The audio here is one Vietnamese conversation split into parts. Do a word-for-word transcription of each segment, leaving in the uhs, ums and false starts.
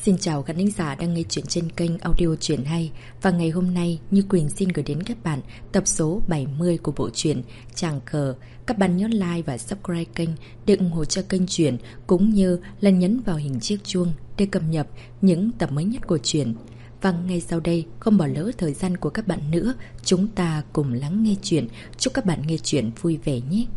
Xin chào khán thính giả đang nghe chuyện trên kênh audio truyện hay. Và ngày hôm nay, Như Quỳnh xin gửi đến các bạn tập số bảy mươi của bộ truyện Tràng Cờ. Các bạn nhớ like và subscribe kênh để ủng hộ cho kênh truyện, cũng như là nhấn vào hình chiếc chuông để cập nhật những tập mới nhất của truyện. Và ngay sau đây, không bỏ lỡ thời gian của các bạn nữa, chúng ta cùng lắng nghe truyện. Chúc các bạn nghe truyện vui vẻ nhé.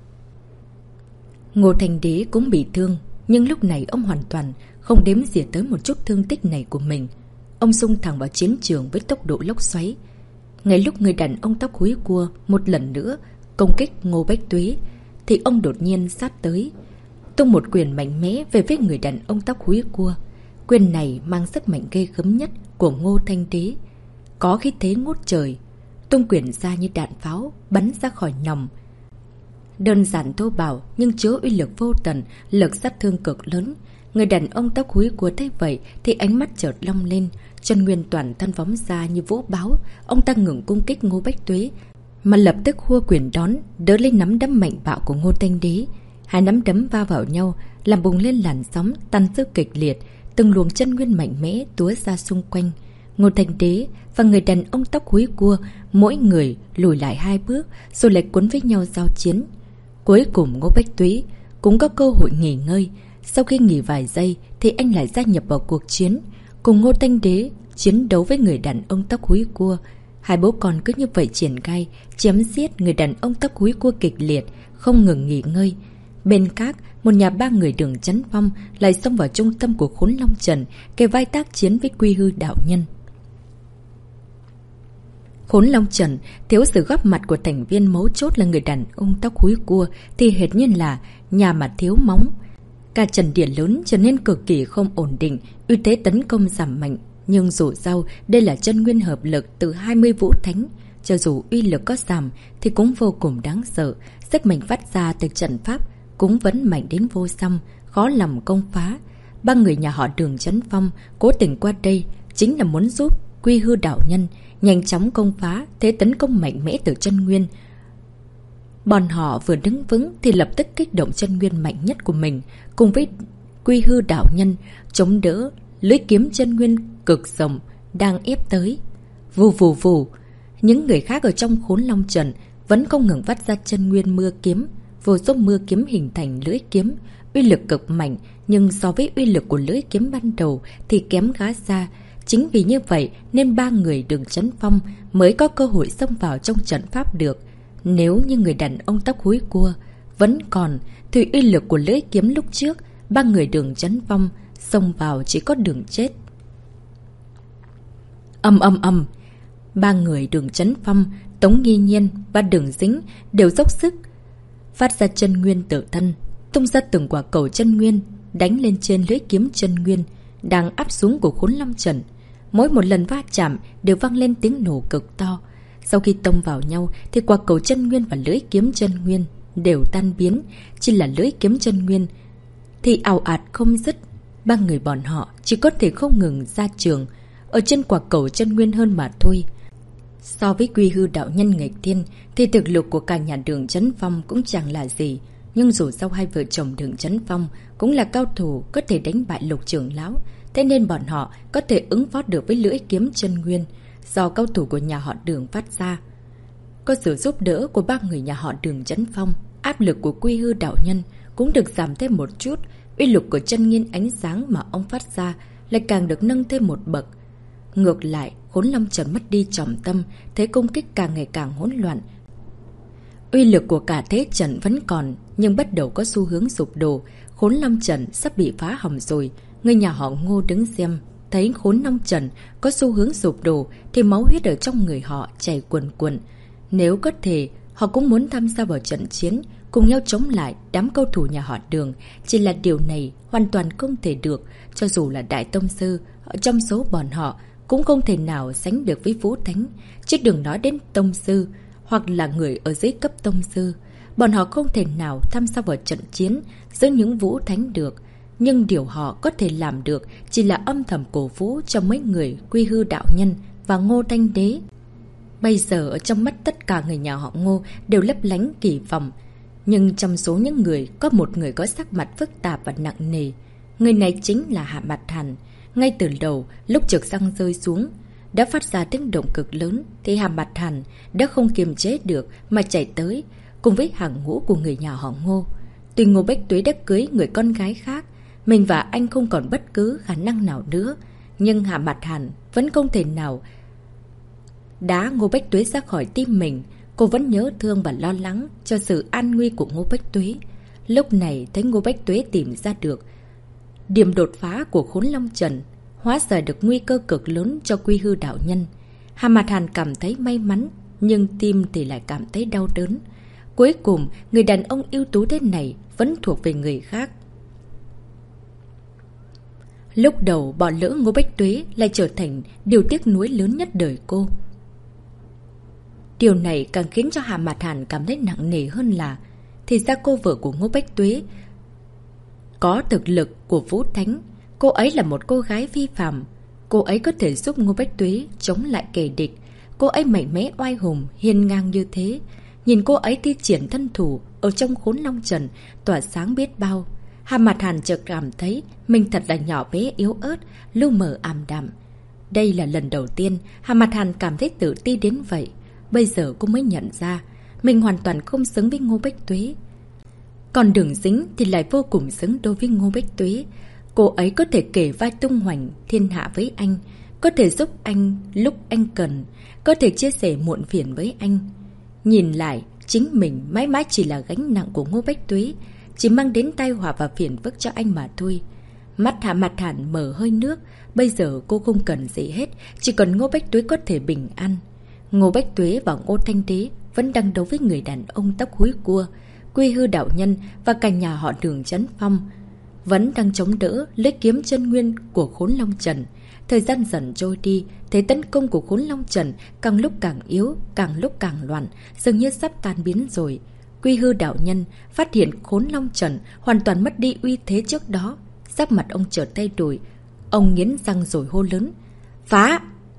Ngô Thành Đế cũng bị thương, nhưng lúc này ông hoàn toàn không đếm xỉa tới một chút thương tích này của mình. Ông xung thẳng vào chiến trường với tốc độ lốc xoáy. Ngay lúc người đàn ông tóc húi cua một lần nữa công kích Ngô Bách Tuế, thì ông đột nhiên sát tới, tung một quyền mạnh mẽ về phía người đàn ông tóc húi cua. Quyền này mang sức mạnh ghê gớm nhất của Ngô Thanh Đế, có khí thế ngút trời, tung quyền ra như đạn pháo bắn ra khỏi nòng. Đơn giản thô bạo nhưng chứa uy lực vô tận, lực sát thương cực lớn. Người đàn ông tóc húi cua thấy vậy thì ánh mắt chợt long lên, chân nguyên toàn thân phóng ra như vũ bão. Ông ta ngừng cung kích Ngô Bách Tuế, mà lập tức hua quyền đón, đỡ lấy nắm đấm mạnh bạo của Ngô Thanh Đế. Hai nắm đấm va vào nhau, làm bùng lên làn sóng tan dư kịch liệt, từng luồng chân nguyên mạnh mẽ túa ra xung quanh. Ngô Thanh Đế và người đàn ông tóc húi cua mỗi người lùi lại hai bước, rồi lại cuốn với nhau giao chiến. Cuối cùng Ngô Bách Tuế cũng có cơ hội nghỉ ngơi. Sau khi nghỉ vài giây thì anh lại gia nhập vào cuộc chiến, cùng Ngô Thanh Đế chiến đấu với người đàn ông tóc húi cua. Hai bố con cứ như vậy triển khai chém giết người đàn ông tóc húi cua kịch liệt, không ngừng nghỉ ngơi. Bên khác, một nhà ba người Đường Chấn Phong lại xông vào trung tâm của Khốn Long Trần, kề vai tác chiến với Quy Hư đạo nhân. Khốn Long Trần thiếu sự góp mặt của thành viên mấu chốt là người đàn ông tóc húi cua thì hệt như là nhà mà thiếu móng. Cả trận địa lớn trở nên cực kỳ không ổn định, uy thế tấn công giảm mạnh. Nhưng dù sao, đây là chân nguyên hợp lực từ hai mươi vũ thánh. Cho dù uy lực có giảm thì cũng vô cùng đáng sợ. Sức mạnh phát ra từ trận pháp cũng vẫn mạnh đến vô song, khó lòng công phá. Ba người nhà họ Đường Chấn Phong cố tình qua đây chính là muốn giúp Quy Hư đạo nhân nhanh chóng công phá thế tấn công mạnh mẽ từ chân nguyên. Bọn họ vừa đứng vững thì lập tức kích động chân nguyên mạnh nhất của mình, cùng với Quy Hư đạo nhân chống đỡ lưỡi kiếm chân nguyên cực rộng đang ép tới. Vù vù vù, những người khác ở trong Khốn Long Trần vẫn không ngừng phát ra chân nguyên mưa kiếm. Vô số mưa kiếm hình thành lưỡi kiếm, uy lực cực mạnh, nhưng so với uy lực của lưỡi kiếm ban đầu thì kém khá xa. Chính vì như vậy nên ba người Đường Chấn Phong mới có cơ hội xông vào trong trận pháp được. Nếu như người đàn ông tóc húi cua vẫn còn thì uy lực của lưỡi kiếm lúc trước, ba người Đường Chấn Phong xông vào chỉ có đường chết. Âm âm âm, ba người Đường Chấn Phong, Tống Nghi Nhiên và Đường Dính đều dốc sức phát ra chân nguyên tự thân, tung ra từng quả cầu chân nguyên đánh lên trên lưỡi kiếm chân nguyên đang áp xuống của Khốn Long Trần. Mỗi một lần va chạm đều vang lên tiếng nổ cực to. Sau khi tông vào nhau thì quả cầu chân nguyên và lưỡi kiếm chân nguyên đều tan biến, chỉ là lưỡi kiếm chân nguyên thì ào ạt không dứt. Ba người bọn họ chỉ có thể không ngừng ra trường ở trên quả cầu chân nguyên hơn mà thôi. So với Quy Hư đạo nhân nghịch thiên thì thực lực của cả nhà Đường Chấn Phong cũng chẳng là gì. Nhưng dù sao hai vợ chồng Đường Chấn Phong cũng là cao thủ có thể đánh bại Lục trưởng lão, thế nên bọn họ có thể ứng phó được với lưỡi kiếm chân nguyên do cao thủ của nhà họ Đường phát ra. Có sự giúp đỡ của ba người nhà họ Đường Chấn Phong, áp lực của Quy Hư đạo nhân cũng được giảm thêm một chút. Uy lực của chân nguyên ánh sáng mà ông phát ra lại càng được nâng thêm một bậc. Ngược lại, Khốn Long Trần mất đi trọng tâm, thế công kích càng ngày càng hỗn loạn. Uy lực của cả thế trận vẫn còn, nhưng bắt đầu có xu hướng sụp đổ. Khốn Long Trần sắp bị phá hỏng rồi. Người nhà họ Ngô đứng xem, thấy Khốn Long Trần có xu hướng sụp đổ thì máu huyết ở trong người họ chảy cuồn cuộn. Nếu có thể, họ cũng muốn tham gia vào trận chiến, cùng nhau chống lại đám cao thủ nhà họ Đường. Chỉ là điều này hoàn toàn không thể được, cho dù là Đại Tông Sư ở trong số bọn họ cũng không thể nào sánh được với Vũ Thánh, chứ đừng nói đến Tông Sư hoặc là người ở dưới cấp Tông Sư. Bọn họ không thể nào tham gia vào trận chiến giữa những Vũ Thánh được. Nhưng điều họ có thể làm được chỉ là âm thầm cổ vũ cho mấy người Quy Hư đạo nhân và Ngô Thanh Đế. Bây giờ ở trong mắt tất cả người nhà họ Ngô đều lấp lánh kỳ vọng. Nhưng trong số những người có một người có sắc mặt phức tạp và nặng nề. Người này chính là Hạ Bạt Hàn. Ngay từ đầu, lúc trực xăng rơi xuống, đã phát ra tiếng động cực lớn, thì Hà Mặt Hàn đã không kiềm chế được mà chạy tới, cùng với hàng ngũ của người nhà họ Ngô. Tuy Ngô Bách Tuế đã cưới người con gái khác, mình và anh không còn bất cứ khả năng nào nữa, nhưng Hà Mặt Hàn vẫn không thể nào đá Ngô Bách Tuế ra khỏi tim mình. Cô vẫn nhớ thương và lo lắng cho sự an nguy của Ngô Bách Tuế. Lúc này thấy Ngô Bách Tuế tìm ra được điểm đột phá của Khốn Long Trần, hóa giải được nguy cơ cực lớn cho Quy Hư đạo nhân. Hà Mặt Hàn cảm thấy may mắn, nhưng tim thì lại cảm thấy đau đớn. Cuối cùng, người đàn ông ưu tú thế này vẫn thuộc về người khác. Lúc đầu bỏ lỡ Ngô Bách Tuế lại trở thành điều tiếc nuối lớn nhất đời cô. Điều này càng khiến cho Hà Mặt Hàn cảm thấy nặng nề hơn là thì ra cô vợ của Ngô Bách Tuế có thực lực của Vũ Thánh. Cô ấy là một cô gái phi phàm. Cô ấy có thể giúp Ngô Bách Tuế chống lại kẻ địch. Cô ấy mạnh mẽ oai hùng, hiên ngang như thế. Nhìn cô ấy thi triển thân thủ ở trong Khốn Long Trần tỏa sáng biết bao. Hà Mặt Hàn chợt cảm thấy mình thật là nhỏ bé yếu ớt, lu mờ ảm đạm. Đây là lần đầu tiên Hà Mặt Hàn cảm thấy tự ti đến vậy. Bây giờ cô mới nhận ra mình hoàn toàn không xứng với Ngô Bách Tuế. Còn Đường Dính thì lại vô cùng xứng đôi với Ngô Bách Tuế. Cô ấy có thể kể vai tung hoành thiên hạ với anh, có thể giúp anh lúc anh cần, có thể chia sẻ muộn phiền với anh. Nhìn lại, chính mình mãi mãi chỉ là gánh nặng của Ngô Bách Tuế, chỉ mang đến tai họa và phiền phức cho anh mà thôi. Mắt Hà Mặt Hàn mở hơi nước. Bây giờ cô không cần gì hết, chỉ cần Ngô Bách Tuế có thể bình an. Ngô Bách Tuế và Ngô Thanh Đế vẫn đang đấu với người đàn ông tóc húi cua. Quy Hư đạo nhân và cả nhà họ Đường Chấn Phong vẫn đang chống đỡ lưỡi kiếm chân nguyên của Khốn Long Trần. Thời gian dần trôi đi, thế tấn công của Khốn Long Trần càng lúc càng yếu, càng lúc càng loạn, dường như sắp tan biến rồi. Quy Hư đạo nhân phát hiện Khốn Long Trần hoàn toàn mất đi uy thế trước đó, sắc mặt ông chợt thay đổi. Ông nghiến răng rồi hô lớn: "Phá!"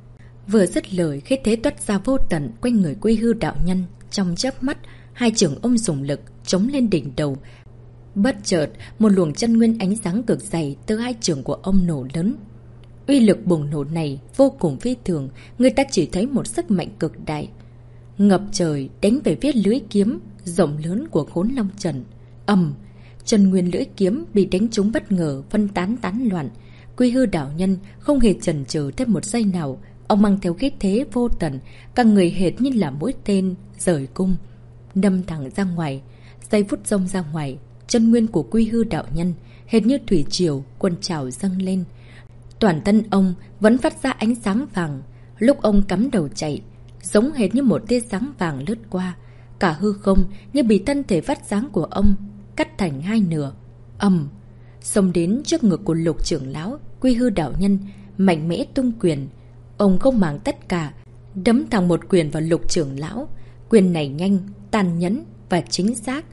Vừa dứt lời, khí thế toát ra vô tận quanh người Quy Hư đạo nhân. Trong chớp mắt, hai chưởng ông dùng lực chống lên đỉnh đầu. Bất chợt, một luồng chân nguyên ánh sáng cực dày từ hai chưởng của ông nổ lớn. Uy lực bùng nổ này vô cùng phi thường, người ta chỉ thấy một sức mạnh cực đại ngập trời đánh về phía lưỡi kiếm rộng lớn của Khốn Long Trần. Ầm, chân nguyên lưỡi kiếm bị đánh trúng bất ngờ, phân tán tán loạn. Quy Hư đạo nhân không hề chần chừ thêm một giây nào, ông mang theo khí thế vô tận, cả người hệt như là mũi tên rời cung, đâm thẳng ra ngoài. Giây phút rông ra ngoài, chân nguyên của Quy Hư đạo nhân hệt như thủy triều cuồn trào dâng lên. Toàn thân ông vẫn phát ra ánh sáng vàng. Lúc ông cắm đầu chạy, giống hệt như một tia sáng vàng lướt qua, cả hư không như bị thân thể phát sáng của ông cắt thành hai nửa. Ầm, xông đến trước ngực của Lục trưởng lão. Quy Hư đạo nhân mạnh mẽ tung quyền. Ông không màng tất cả, đấm thẳng một quyền vào Lục trưởng lão. Quyền này nhanh, tàn nhẫn và chính xác.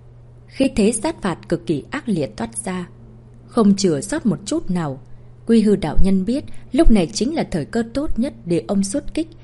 Khí thế sát phạt cực kỳ ác liệt toát ra, không chừa sót một chút nào. Quy Hư đạo nhân biết lúc này chính là thời cơ tốt nhất để ông xuất kích.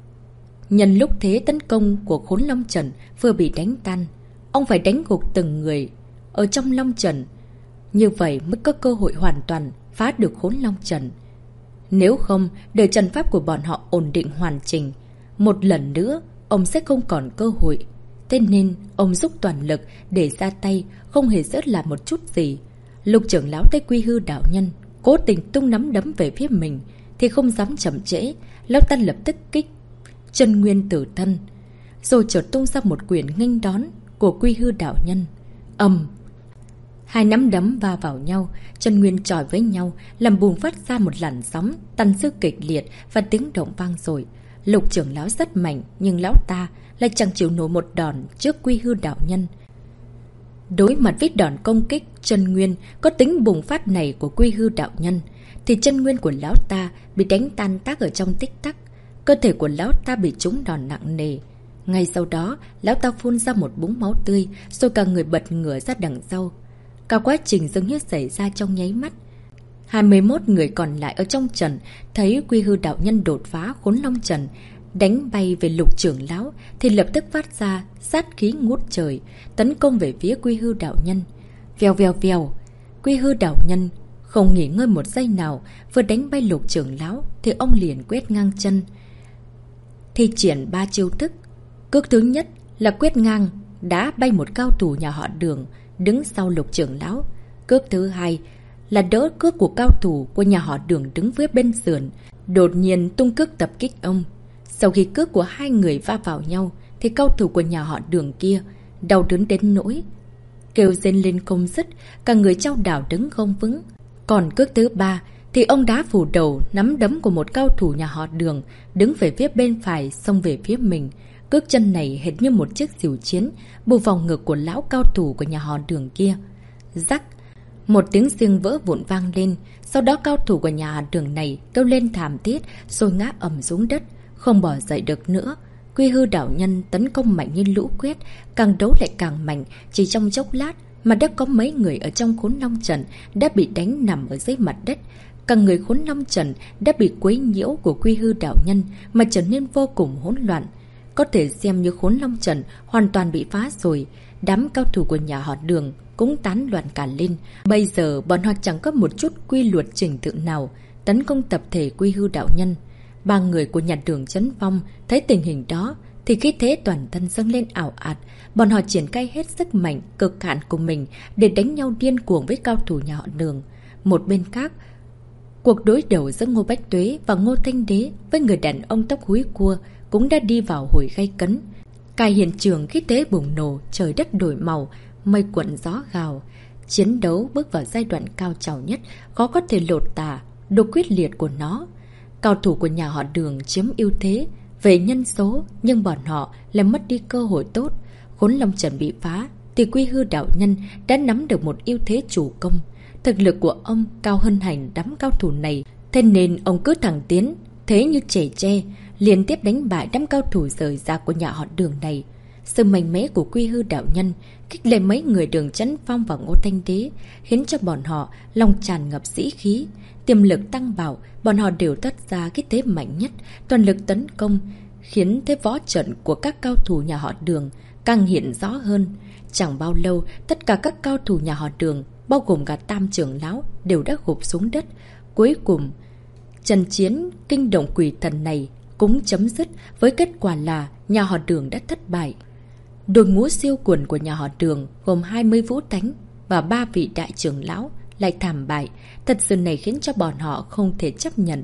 Nhân lúc thế tấn công của Khốn Long Trần vừa bị đánh tan, ông phải đánh gục từng người ở trong Long Trần. Như vậy mới có cơ hội hoàn toàn phá được Khốn Long Trần. Nếu không, để trận pháp của bọn họ ổn định hoàn chỉnh, một lần nữa ông sẽ không còn cơ hội. Thế nên ông dốc toàn lực để ra tay, không hề rớt lại một chút gì. Lục trưởng lão thấy Quy Hư đạo nhân cố tình tung nắm đấm về phía mình thì không dám chậm trễ. Lão ta lập tức kích chân nguyên tử thân, rồi chợt tung ra một quyền nghênh đón của Quy Hư đạo nhân. Ầm, hai nắm đấm va vào nhau, chân nguyên chọi với nhau, làm bùng phát ra một làn sóng tần dư kịch liệt và tiếng động vang dội. Lục trưởng lão rất mạnh, nhưng lão ta lại chẳng chịu nổi một đòn trước Quy Hư đạo nhân. Đối mặt với đòn công kích chân nguyên có tính bùng phát này của Quy Hư đạo nhân, thì chân nguyên của lão ta bị đánh tan tác ở trong tích tắc. Cơ thể của lão ta bị trúng đòn nặng nề. Ngay sau đó, lão ta phun ra một búng máu tươi, rồi cả người bật ngửa ra đằng sau. Cả quá trình dường như xảy ra trong nháy mắt. hai mươi mốt người còn lại ở trong trận thấy Quy Hư đạo nhân đột phá Khốn Long Trần, đánh bay về Lục trưởng lão, thì lập tức phát ra sát khí ngút trời, tấn công về phía Quy Hư đạo nhân. Vèo vèo vèo, Quy Hư đạo nhân Không nghỉ ngơi một giây nào, vừa đánh bay Lục trưởng lão thì ông liền quét ngang chân. Thi triển ba chiêu thức. Cước thứ nhất là quét ngang, đá bay một cao thủ nhà họ Đường đứng sau Lục trưởng lão. Cước thứ hai là đỡ cước của cao thủ của nhà họ Đường đứng phía bên sườn, đột nhiên tung cước tập kích ông. Sau khi cước của hai người va vào nhau thì cao thủ của nhà họ Đường kia đau đớn đến nỗi kêu rên lên không dứt, cả người chao đảo đứng không vững. Còn cước thứ ba thì ông đá phủ đầu nắm đấm của một cao thủ nhà họ Đường đứng về phía bên phải xông về phía mình. Cước chân này hệt như một chiếc xỉu chiến bù vào ngực của lão cao thủ của nhà họ Đường kia. Rắc, một tiếng xương vỡ vụn vang lên. Sau đó cao thủ của nhà họ Đường này kêu lên thảm thiết rồi ngã ầm xuống đất, không bỏ dậy được nữa. Quy Hư đạo nhân tấn công mạnh như lũ quét, càng đấu lại càng mạnh. Chỉ trong chốc lát mà đã có mấy người ở trong Khốn Long Trận đã bị đánh nằm ở dưới mặt đất. Cả người Khốn Long Trận đã bị quấy nhiễu của Quy Hư đạo nhân mà trở nên vô cùng hỗn loạn. Có thể xem như Khốn Long Trận hoàn toàn bị phá rồi. Đám cao thủ của nhà họ Đường cũng tán loạn cả lên. Bây giờ bọn họ chẳng có một chút quy luật trình tự nào tấn công tập thể Quy Hư đạo nhân. Ba người của nhà Đường Chấn Phong thấy tình hình đó thì khí thế toàn thân dâng lên ảo ạt. Bọn họ triển khai hết sức mạnh cực hạn của mình để đánh nhau điên cuồng với cao thủ nhà họ Đường. Một bên khác, cuộc đối đầu giữa Ngô Bách Tuế và Ngô Thanh Đế với người đàn ông tóc húi cua cũng đã đi vào hồi gay cấn. Cả hiện trường khí thế bùng nổ, trời đất đổi màu, mây cuộn gió gào. Chiến đấu bước vào giai đoạn cao trào nhất, khó có thể lột tả độ quyết liệt của nó. Cao thủ của nhà họ Đường chiếm ưu thế về nhân số, nhưng bọn họ lại mất đi cơ hội tốt. Khốn Long Trận bị phá thì Quy Hư đạo nhân đã nắm được một ưu thế chủ công. Thực lực của ông cao hơn hành đám cao thủ này, thế nên ông cứ thẳng tiến, thế như trẻ tre, liên tiếp đánh bại đám cao thủ rời ra của nhà họ Đường này. Sự mạnh mẽ của Quy Hư đạo nhân kích lệ mấy người Đường Chấn Phong và Ngô Thanh Đế, khiến cho bọn họ lòng tràn ngập sĩ khí, tiềm lực tăng bảo. Bọn họ đều tất ra cái thế mạnh nhất, toàn lực tấn công, khiến thế võ trận của các cao thủ nhà họ Đường càng hiện rõ hơn. Chẳng bao lâu, tất cả các cao thủ nhà họ Đường, bao gồm cả Tam trưởng lão, đều đã gục xuống đất. Cuối cùng, trận chiến kinh động quỷ thần này cũng chấm dứt với kết quả là nhà họ Đường đã thất bại. Đội ngũ siêu quần của nhà họ Đường gồm hai mươi vũ thánh và ba vị đại trưởng lão lại thảm bại. Thật sự này khiến cho bọn họ không thể chấp nhận.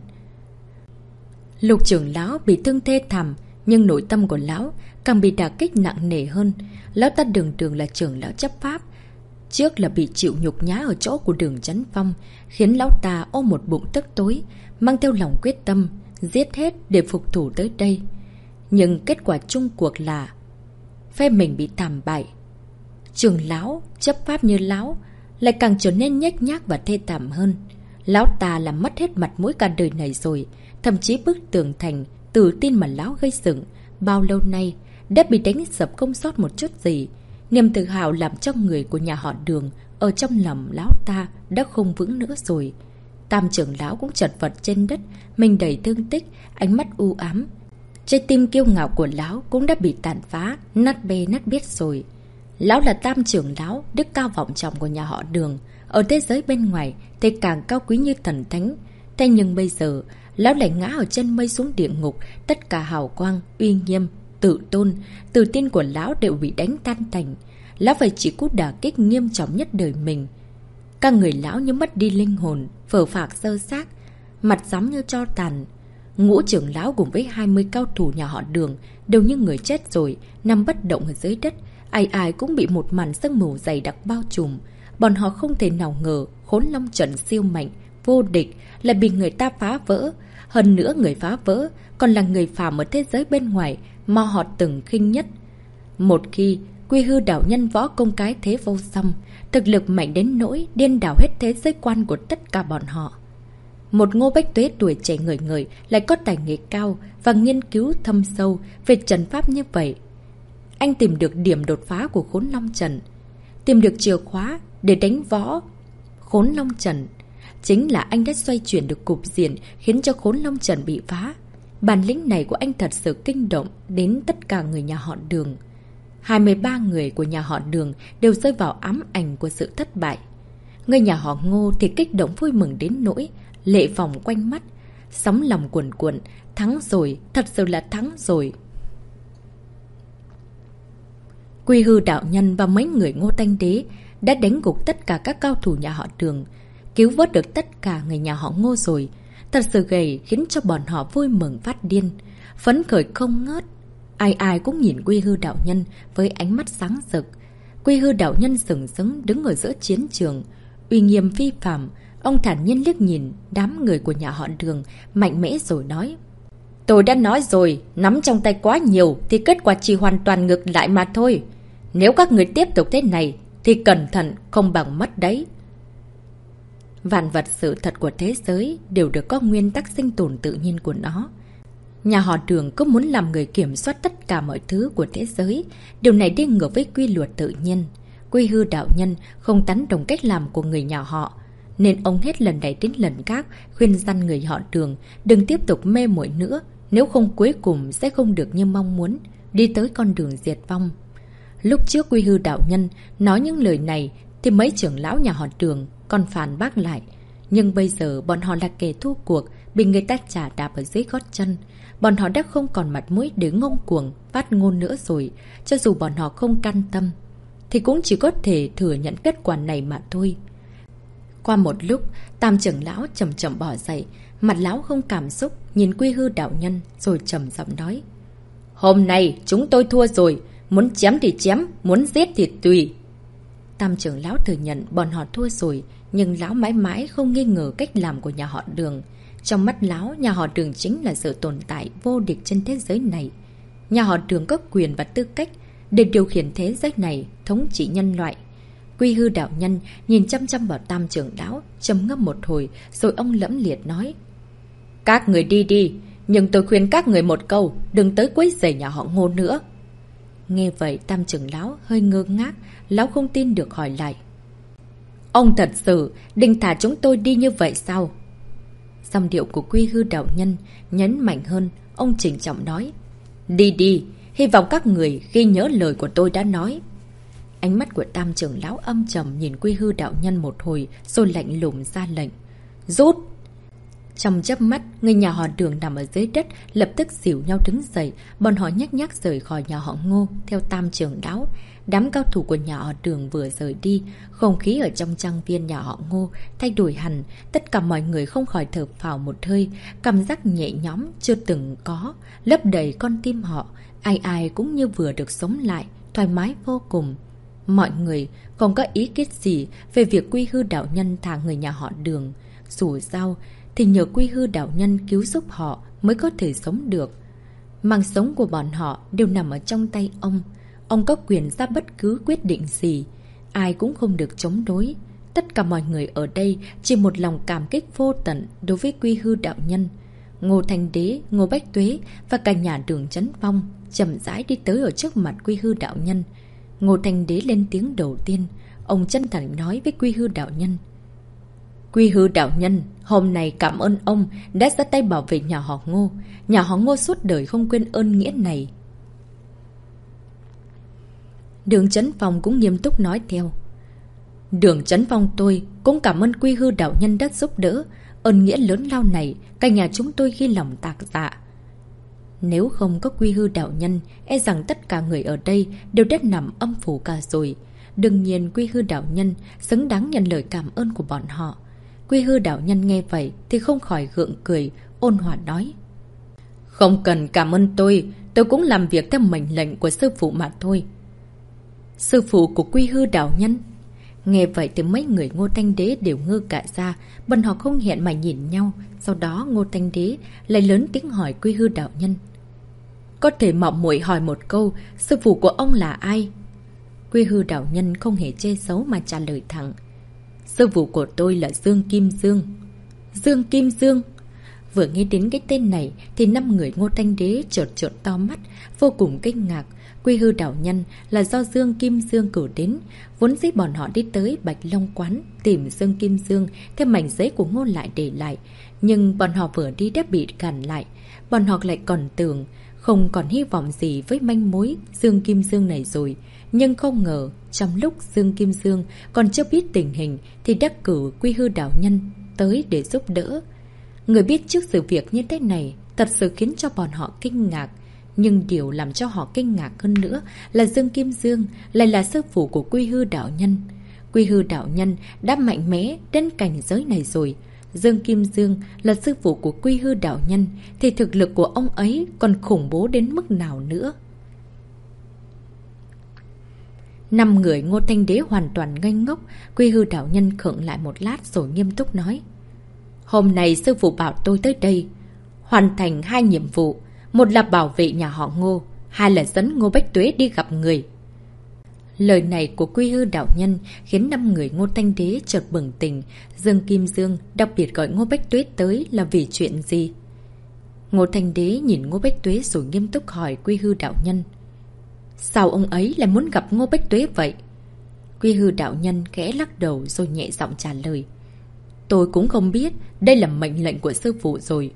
Lục trưởng lão bị thương thê thảm, nhưng nội tâm của lão càng bị đả kích nặng nề hơn. Lão ta Đường Đường là trưởng lão chấp pháp, trước là bị chịu nhục nhã ở chỗ của Đường Chấn Phong, khiến lão ta ôm một bụng tức tối, mang theo lòng quyết tâm giết hết để phục thủ tới đây. Nhưng kết quả chung cuộc là phe mình bị thảm bại. Trưởng lão chấp pháp như lão lại càng trở nên nhếch nhác và thê thảm hơn. Lão ta làm mất hết mặt mũi cả đời này rồi. Thậm chí bức tường thành tự tin mà lão gây dựng bao lâu nay đã bị đánh sập không sót một chút gì. Niềm tự hào làm trong người của nhà họ Đường ở trong lòng lão ta đã không vững nữa rồi. Tam trưởng lão cũng chật vật trên đất, mình đầy thương tích, ánh mắt u ám. Trái tim kiêu ngạo của lão cũng đã bị tàn phá, nát bê nát biết rồi. Lão là Tam trưởng lão, đức cao vọng trọng của nhà họ Đường. Ở thế giới bên ngoài thì càng cao quý như thần thánh. Thế nhưng bây giờ, lão lại ngã ở chân mây xuống địa ngục. Tất cả hào quang, uy nghiêm, tự tôn, tự tin của lão đều bị đánh tan tành. Lão phải chịu cú đả kích nghiêm trọng nhất đời mình. Các người lão như mất đi linh hồn, phờ phạc sơ xác, mặt giống như tro tàn. Ngũ trưởng lão cùng với hai mươi cao thủ nhà họ Đường đều như người chết rồi, nằm bất động ở dưới đất. Ai ai cũng bị một màn sương mù dày đặc bao trùm. Bọn họ không thể nào ngờ Khốn Long Trận siêu mạnh, vô địch lại bị người ta phá vỡ. Hơn nữa người phá vỡ còn là người phàm ở thế giới bên ngoài mà họ từng khinh nhất. Một khi Quy Hư đạo nhân võ công cái thế vô song, thực lực mạnh đến nỗi điên đảo hết thế giới quan của tất cả bọn họ. Một Ngô Bách Tuế tuổi trẻ ngời ngời lại có tài nghệ cao và nghiên cứu thâm sâu về trận pháp như vậy. Anh tìm được điểm đột phá của Khốn Long Trận, tìm được chìa khóa để đánh võ Khốn Long Trận. Chính là anh đã xoay chuyển được cục diện khiến cho Khốn Long Trận bị phá. Bản lĩnh này của anh thật sự kinh động đến tất cả người nhà họ Đường. hai mươi ba người của nhà họ Đường đều rơi vào ám ảnh của sự thất bại. Người nhà họ Ngô thì kích động vui mừng đến nỗi lệ vòng quanh mắt, sóng lòng cuồn cuộn. Thắng rồi, thật sự là thắng rồi. Quy Hư đạo nhân và mấy người Ngô Thanh Đế đã đánh gục tất cả các cao thủ nhà họ Đường, cứu vớt được tất cả người nhà họ Ngô rồi. Thật sự gầy khiến cho bọn họ vui mừng phát điên, phấn khởi không ngớt. Ai ai cũng nhìn Quy Hư đạo nhân với ánh mắt sáng rực. Quy Hư đạo nhân sừng sững đứng ở giữa chiến trường, uy nghiêm phi phàm. Ông thản nhiên liếc nhìn đám người của nhà họ Đường, mạnh mẽ rồi nói: Tôi đã nói rồi, nắm trong tay quá nhiều thì kết quả chỉ hoàn toàn ngược lại mà thôi. Nếu các người tiếp tục thế này thì cẩn thận không bằng mất đấy. Vạn vật sự thật của thế giới đều được có nguyên tắc sinh tồn tự nhiên của nó. Nhà họ Đường cứ muốn làm người kiểm soát tất cả mọi thứ của thế giới. Điều này đi ngược với quy luật tự nhiên. Quy Hư đạo nhân không tán đồng cách làm của người nhà họ, nên ông hết lần này đến lần khác khuyên răn người họ Đường đừng tiếp tục mê muội nữa, nếu không cuối cùng sẽ không được như mong muốn, đi tới con đường diệt vong. Lúc trước Quy Hư đạo nhân nói những lời này thì mấy trưởng lão nhà họ Đường còn phản bác lại. Nhưng bây giờ bọn họ là kẻ thua cuộc, bị người ta chà đạp ở dưới gót chân. Bọn họ đã không còn mặt mũi để ngông cuồng phát ngôn nữa rồi. Cho dù bọn họ không can tâm thì cũng chỉ có thể thừa nhận kết quả này mà thôi. Qua một lúc, Tam trưởng lão chậm chậm bỏ dậy, mặt lão không cảm xúc, nhìn Quy Hư đạo nhân rồi trầm giọng nói: Hôm nay chúng tôi thua rồi, muốn chém thì chém, muốn giết thì tùy. Tam trưởng lão thừa nhận bọn họ thua rồi, nhưng lão mãi mãi không nghi ngờ cách làm của nhà họ Đường. Trong mắt lão, nhà họ Đường chính là sự tồn tại vô địch trên thế giới này. Nhà họ Đường có quyền và tư cách để điều khiển thế giới này, thống trị nhân loại. Quy Hư đạo nhân nhìn chăm chăm vào Tam trưởng lão, trầm ngâm một hồi, rồi ông lẫm liệt nói: Các người đi đi, nhưng tôi khuyên các người một câu, đừng tới quấy rầy nhà họ Ngô nữa. Nghe vậy Tam trưởng lão hơi ngơ ngác, lão không tin được hỏi lại: Ông thật sự định thả chúng tôi đi như vậy sao? Giọng điệu của Quy Hư đạo nhân nhấn mạnh hơn, ông chỉnh trọng nói: Đi đi, hy vọng các người ghi nhớ lời của tôi đã nói. Ánh mắt của Tam trưởng lão âm trầm nhìn Quy Hư đạo nhân một hồi, rồi lạnh lùng ra lệnh: Rút! Trong chớp mắt, người nhà họ Đường nằm ở dưới đất lập tức xỉu nhau đứng dậy. Bọn họ nhắc nhắc rời khỏi nhà họ Ngô theo Tam trưởng lão. Đám cao thủ của nhà họ Đường vừa rời đi, không khí ở trong trang viên nhà họ Ngô thay đổi hẳn. Tất cả mọi người không khỏi thở phào một hơi, cảm giác nhẹ nhõm chưa từng có lấp đầy con tim họ. Ai ai cũng như vừa được sống lại, thoải mái vô cùng. Mọi người không có ý kiến gì về việc Quy Hư đạo nhân thả người nhà họ Đường. Dù sao thì nhờ Quy Hư đạo nhân cứu giúp họ mới có thể sống được. Mạng sống của bọn họ đều nằm ở trong tay ông. Ông có quyền ra bất cứ quyết định gì, ai cũng không được chống đối. Tất cả mọi người ở đây chỉ một lòng cảm kích vô tận đối với Quy Hư đạo nhân. Ngô Thanh Đế, Ngô Bách Tuế và cả nhà Đường Chấn Phong chậm rãi đi tới ở trước mặt Quy Hư đạo nhân. Ngô Thanh Đế lên tiếng đầu tiên, ông chân thành nói với Quy Hư đạo nhân: Quy Hư đạo nhân, hôm nay cảm ơn ông đã ra tay bảo vệ nhà họ Ngô. Nhà họ Ngô suốt đời không quên ơn nghĩa này. Đường Chấn Phong cũng nghiêm túc nói theo: Đường Chấn Phong tôi cũng cảm ơn Quy Hư đạo nhân đã giúp đỡ. Ơn nghĩa lớn lao này, cả nhà chúng tôi ghi lòng tạc dạ. Nếu không có Quy Hư đạo nhân, e rằng tất cả người ở đây đều đã nằm âm phủ cả rồi. Đương nhiên Quy Hư đạo nhân xứng đáng nhận lời cảm ơn của bọn họ. Quy Hư đạo nhân nghe vậy thì không khỏi gượng cười, ôn hòa nói: Không cần cảm ơn tôi, tôi cũng làm việc theo mệnh lệnh của sư phụ mà thôi. Sư phụ của Quy Hư đạo nhân? Nghe vậy thì mấy người Ngô Thanh Đế đều ngơ cả ra, bọn họ không hẹn mà nhìn nhau. Sau đó Ngô Thanh Đế lại lớn tiếng hỏi Quy Hư đạo nhân: Có thể mạo muội hỏi một câu, sư phụ của ông là ai? Quy Hư đạo nhân không hề chê xấu mà trả lời thẳng: Sư phụ của tôi là Dương Kim Dương. Dương Kim Dương? Vừa nghe đến cái tên này thì năm người Ngô Thanh Đế trợn trợn to mắt, vô cùng kinh ngạc. Quy Hư đạo nhân là do Dương Kim Dương cử đến. Vốn dĩ bọn họ đi tới Bạch Long Quán tìm Dương Kim Dương theo mảnh giấy của Ngô Lại để lại. Nhưng bọn họ vừa đi đã bị cản lại. Bọn họ lại còn tưởng không còn hy vọng gì với manh mối Dương Kim Dương này rồi, Nhưng không ngờ, trong lúc Dương Kim Dương còn chưa biết tình hình thì đã cử Quy Hư đạo nhân tới để giúp đỡ. Người biết trước sự việc như thế này thật sự khiến cho bọn họ kinh ngạc. Nhưng điều làm cho họ kinh ngạc hơn nữa là Dương Kim Dương lại là sư phụ của Quy Hư đạo nhân. Quy Hư đạo nhân đã mạnh mẽ đến cảnh giới này rồi. Dương Kim Dương là sư phụ của Quy Hư đạo nhân thì thực lực của ông ấy còn khủng bố đến mức nào nữa. Năm người Ngô Thanh Đế hoàn toàn ngây ngốc. Quy Hư đạo nhân khựng lại một lát rồi nghiêm túc nói: Hôm nay sư phụ bảo tôi tới đây hoàn thành hai nhiệm vụ. Một là bảo vệ nhà họ Ngô, hai là dẫn Ngô Bách Tuế đi gặp người. Lời này của Quy Hư đạo nhân khiến năm người Ngô Thanh Đế chợt bừng tỉnh. Dương Kim Dương đặc biệt gọi Ngô Bách Tuế tới là vì chuyện gì? Ngô Thanh Đế nhìn Ngô Bách Tuế rồi nghiêm túc hỏi Quy Hư đạo nhân: Sao ông ấy lại muốn gặp Ngô Bách Tuế vậy? Quy Hư đạo nhân khẽ lắc đầu rồi nhẹ giọng trả lời: Tôi cũng không biết, đây là mệnh lệnh của sư phụ rồi.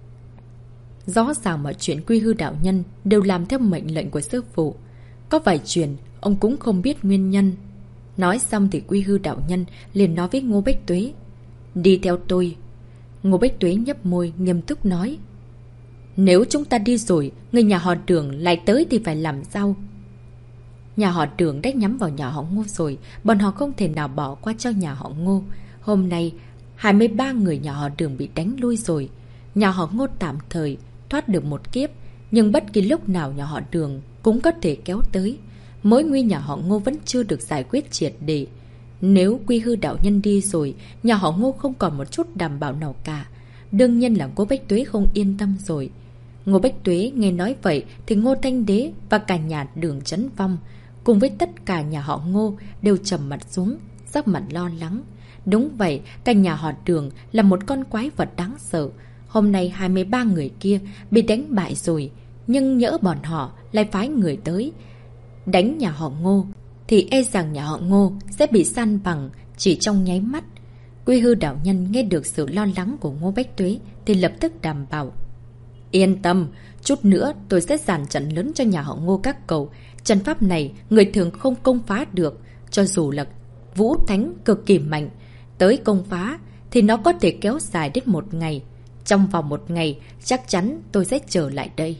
Rõ ràng mọi chuyện Quy Hư đạo nhân đều làm theo mệnh lệnh của sư phụ. Có vài chuyện ông cũng không biết nguyên nhân. Nói xong thì Quy Hư đạo nhân liền nói với Ngô Bách Tuế: Đi theo tôi. Ngô Bách Tuế nhấp môi nghiêm túc nói: Nếu chúng ta đi rồi, người nhà họ Đường lại tới thì phải làm sao? Nhà họ Đường đã nhắm vào nhà họ Ngô rồi, bọn họ không thể nào bỏ qua cho nhà họ Ngô. Hôm nay hai mươi ba người nhà họ Đường bị đánh lui rồi. Nhà họ Ngô tạm thời thoát được một kiếp, nhưng bất kỳ lúc nào nhà họ Đường cũng có thể kéo tới. Mối nguy nhà họ Ngô vẫn chưa được giải quyết triệt để. Nếu Quy Hư đạo nhân đi rồi, nhà họ Ngô không còn một chút đảm bảo nào cả. Đương nhiên là Ngô Bách Tuế không yên tâm rồi. Ngô Bách Tuế nghe nói vậy thì Ngô Thanh Đế và cả nhà Đường Chấn Phong cùng với tất cả nhà họ Ngô đều trầm mặt xuống, sắc mặt lo lắng. Đúng vậy, cả nhà họ Đường là một con quái vật đáng sợ. Hôm nay hai mươi ba người kia bị đánh bại rồi, nhưng nhỡ bọn họ lại phái người tới đánh nhà họ Ngô thì e rằng nhà họ Ngô sẽ bị san bằng chỉ trong nháy mắt. Quy Hư đạo nhân nghe được sự lo lắng của Ngô Bách Tuế thì lập tức đảm bảo: Yên tâm, chút nữa tôi sẽ dàn trận lớn cho nhà họ Ngô các cậu. Trận pháp này người thường không công phá được. Cho dù là vũ thánh cực kỳ mạnh tới công phá thì nó có thể kéo dài đến một ngày. Trong vòng một ngày chắc chắn tôi sẽ trở lại đây.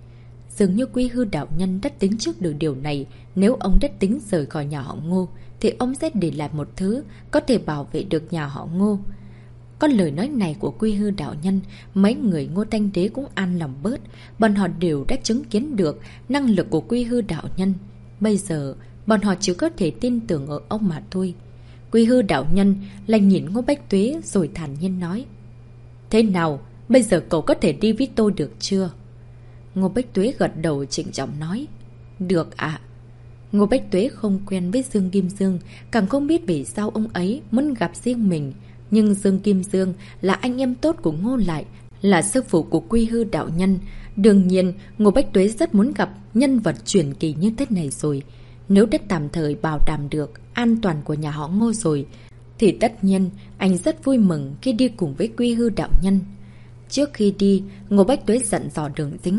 Dường như Quy Hư đạo nhân đã tính trước được điều này. Nếu ông đã tính rời khỏi nhà họ Ngô thì ông sẽ để lại một thứ có thể bảo vệ được nhà họ Ngô. Có lời nói này của Quy Hư đạo nhân, mấy người Ngô Thanh Đế cũng an lòng bớt. Bọn họ đều đã chứng kiến được năng lực của Quy Hư đạo nhân. Bây giờ bọn họ chỉ có thể tin tưởng ở ông mà thôi. Quy Hư đạo nhân lại nhìn Ngô Bách Tuế rồi thản nhiên nói: Thế nào, bây giờ cậu có thể đi với tôi được chưa? Ngô Bách Tuế gật đầu trịnh trọng nói: Được ạ. Ngô Bách Tuế không quen với Dương Kim Dương, càng không biết vì sao ông ấy muốn gặp riêng mình. Nhưng Dương Kim Dương là anh em tốt của Ngô Lại, là sư phụ của Quy Hư đạo nhân. Đương nhiên, Ngô Bách Tuế rất muốn gặp nhân vật truyền kỳ như thế này rồi. Nếu đã tạm thời bảo đảm được an toàn của nhà họ Ngô rồi, thì tất nhiên anh rất vui mừng khi đi cùng với Quy Hư đạo nhân. Trước khi đi, Ngô Bách Tuế dặn dò Đường Dính: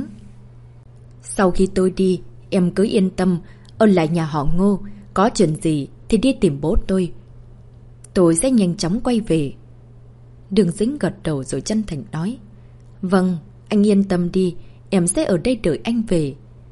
Sau khi tôi đi, em cứ yên tâm, ở lại nhà họ Ngô, có chuyện gì thì đi tìm bố tôi. Tôi sẽ nhanh chóng quay về. Đường Dính gật đầu rồi chân thành nói: Vâng, anh yên tâm đi, em sẽ ở đây đợi anh về.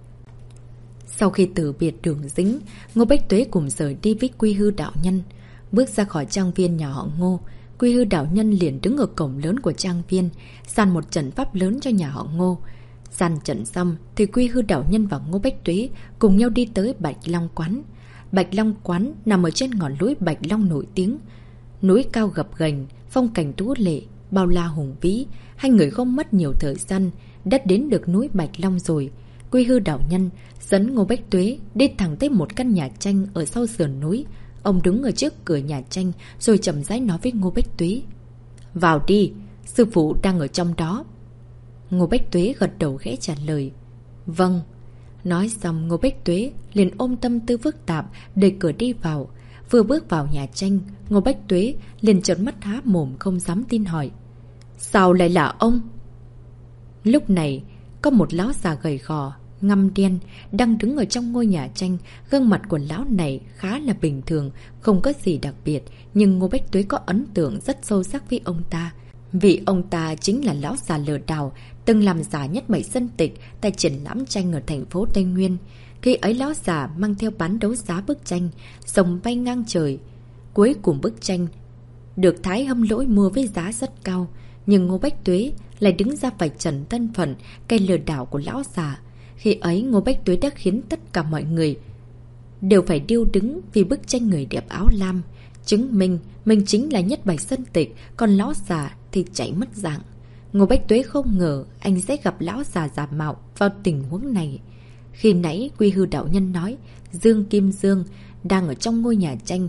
Sau khi từ biệt Đường Dính, Ngô Bách Tuế cùng rời đi với Quy Hư đạo nhân. Bước ra khỏi trang viên nhà họ Ngô, Quy Hư đạo nhân liền đứng ở cổng lớn của trang viên, dàn một trận pháp lớn cho nhà họ Ngô. Dàn trận xong thì Quy Hư đạo nhân và Ngô Bách Tuế cùng nhau đi tới Bạch Long Quán. Bạch Long Quán nằm ở trên ngọn núi Bạch Long nổi tiếng. Núi cao gập ghềnh, phong cảnh tú lệ, bao la hùng vĩ. Hai người không mất nhiều thời gian đã đến được núi Bạch Long rồi. Quy Hư đạo nhân dẫn Ngô Bách Tuế đi thẳng tới một căn nhà tranh ở sau sườn núi. Ông đứng ở trước cửa nhà tranh rồi chậm rãi nói với Ngô Bách Tuế: Vào đi, sư phụ đang ở trong đó. Ngô Bách Tuế gật đầu khẽ trả lời: Vâng. Nói xong Ngô Bách Tuế liền ôm tâm tư phức tạp đẩy cửa đi vào. Vừa bước vào nhà tranh, Ngô Bách Tuế liền trợn mắt há mồm không dám tin hỏi: Sao lại là ông? Lúc này có một lão già gầy gò ngăm đen, đang đứng ở trong ngôi nhà tranh. Gương mặt của lão này khá là bình thường, không có gì đặc biệt, nhưng Ngô Bách Tuế có ấn tượng rất sâu sắc với ông ta. Vì ông ta chính là lão già lừa đảo, từng làm giả nhất bảy dân tịch tại triển lãm tranh ở thành phố Tây Nguyên. Khi ấy lão già mang theo bán đấu giá bức tranh Rồng Bay Ngang Trời. Cuối cùng bức tranh được Thái Hâm Lỗi mua với giá rất cao, nhưng Ngô Bách Tuế lại đứng ra vạch trần thân phận cây lừa đảo của lão già. Khi ấy Ngô Bách Tuế đã khiến tất cả mọi người đều phải điêu đứng vì bức tranh người đẹp áo lam, chứng minh mình chính là nhất bạch sơn tịch, còn lão già thì chạy mất dạng. Ngô Bách Tuế không ngờ anh sẽ gặp lão già giả mạo vào tình huống này. Khi nãy Quy Hư đạo nhân nói Dương Kim Dương đang ở trong ngôi nhà tranh,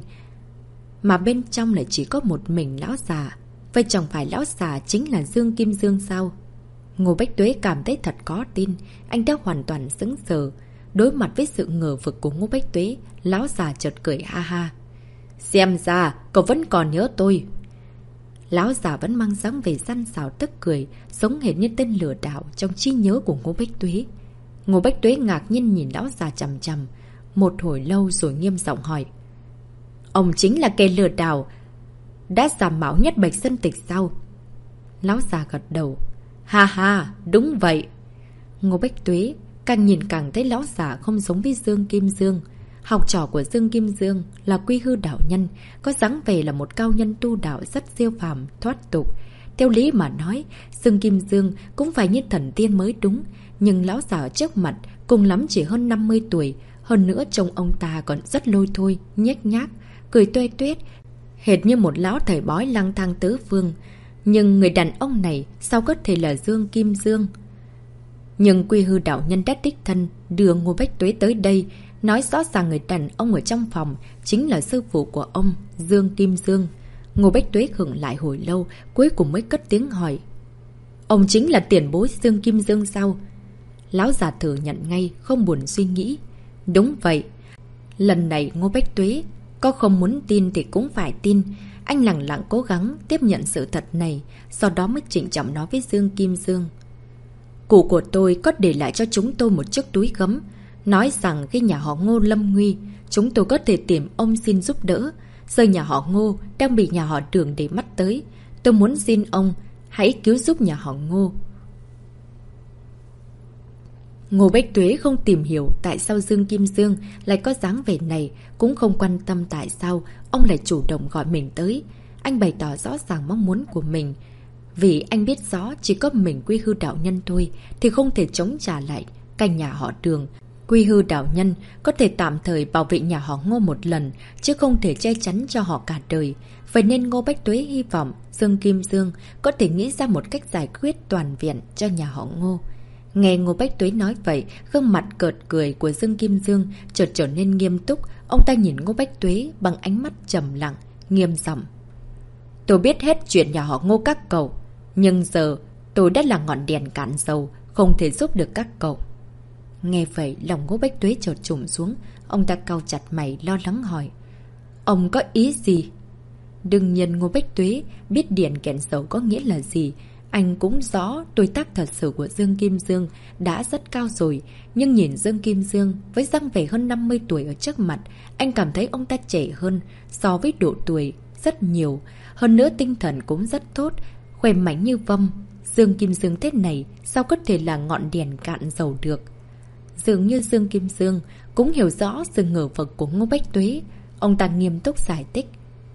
mà bên trong lại chỉ có một mình lão già. Vậy chẳng phải lão già chính là Dương Kim Dương sao? Ngô Bách Tuế cảm thấy thật có tin. Anh đã hoàn toàn sững sờ. Đối mặt với sự ngờ vực của Ngô Bách Tuế, lão già chợt cười ha ha. Xem ra cậu vẫn còn nhớ tôi. Lão già vẫn mang dáng vẻ săn sảo tức cười, giống hệt như tên lừa đảo trong trí nhớ của Ngô Bách Tuế. Ngô Bách Tuế ngạc nhiên nhìn lão già chằm chằm một hồi lâu rồi nghiêm giọng hỏi. Ông chính là kẻ lừa đảo đã giả mạo nhất bạch sơn tịch sao? Lão già gật đầu. Ha ha, đúng vậy. Ngô Bách Tuế càng nhìn càng thấy lão già không giống với Dương Kim Dương. Học trò của Dương Kim Dương là Quy Hư đạo nhân, có dáng vẻ là một cao nhân tu đạo rất siêu phàm, thoát tục. Theo lý mà nói, Dương Kim Dương cũng phải như thần tiên mới đúng, nhưng lão già ở trước mặt cùng lắm chỉ hơn năm mươi tuổi. Hơn nữa trông ông ta còn rất lôi thôi, nhếch nhác, cười tuê tuyết, hệt như một lão thầy bói lang thang tứ phương. Nhưng người đàn ông này sao có thể là Dương Kim Dương? Nhưng Quy Hư đạo nhân đã đích thân đưa Ngô Bách Tuế tới đây, nói rõ ràng người đàn ông ở trong phòng chính là sư phụ của ông, Dương Kim Dương. Ngô Bách Tuế khựng lại hồi lâu, cuối cùng mới cất tiếng hỏi. Ông chính là tiền bối Dương Kim Dương sao? Lão già thừa nhận ngay, không buồn suy nghĩ. Đúng vậy. Lần này Ngô Bách Tuế có không muốn tin thì cũng phải tin. Anh lặng lặng cố gắng tiếp nhận sự thật này, sau đó mới trịnh trọng nói với Dương Kim Dương. Cụ của tôi có để lại cho chúng tôi một chiếc túi gấm, nói rằng khi nhà họ Ngô lâm nguy, chúng tôi có thể tìm ông xin giúp đỡ. Giờ nhà họ Ngô đang bị nhà họ Đường để mắt tới. Tôi muốn xin ông hãy cứu giúp nhà họ Ngô. Ngô Bách Tuế không tìm hiểu tại sao Dương Kim Dương lại có dáng vẻ này, cũng không quan tâm tại sao ông lại chủ động gọi mình tới. Anh bày tỏ rõ ràng mong muốn của mình. Vì anh biết rõ chỉ có mình Quy Hư đạo nhân thôi thì không thể chống trả lại cả nhà họ Đường. Quy Hư đạo nhân có thể tạm thời bảo vệ nhà họ Ngô một lần, chứ không thể che chắn cho họ cả đời. Vậy nên Ngô Bách Tuế hy vọng Dương Kim Dương có thể nghĩ ra một cách giải quyết toàn viện cho nhà họ Ngô. Nghe Ngô Bách Tuế nói vậy, gương mặt cợt cười của Dương Kim Dương chợt trở nên nghiêm túc. Ông ta nhìn Ngô Bách Tuế bằng ánh mắt trầm lặng, nghiêm giọng. Tôi biết hết chuyện nhà họ Ngô các cậu, nhưng giờ tôi đã là ngọn đèn cạn dầu, không thể giúp được các cậu. Nghe vậy, lòng Ngô Bách Tuế chợt trùng xuống. Ông ta cau chặt mày lo lắng hỏi. Ông có ý gì? Đương nhiên Ngô Bách Tuế biết điện kẹn dầu có nghĩa là gì. Anh cũng rõ tuổi tác thật sự của Dương Kim Dương đã rất cao rồi. Nhưng nhìn Dương Kim Dương với dáng vẻ hơn năm mươi tuổi ở trước mặt, anh cảm thấy ông ta trẻ hơn so với độ tuổi rất nhiều. Hơn nữa tinh thần cũng rất tốt, khỏe mạnh như vâm. Dương Kim Dương thế này sao có thể là ngọn đèn cạn dầu được? Dường như Dương Kim Dương cũng hiểu rõ sự ngờ vực của Ngô Bách Tuế. Ông ta nghiêm túc giải thích.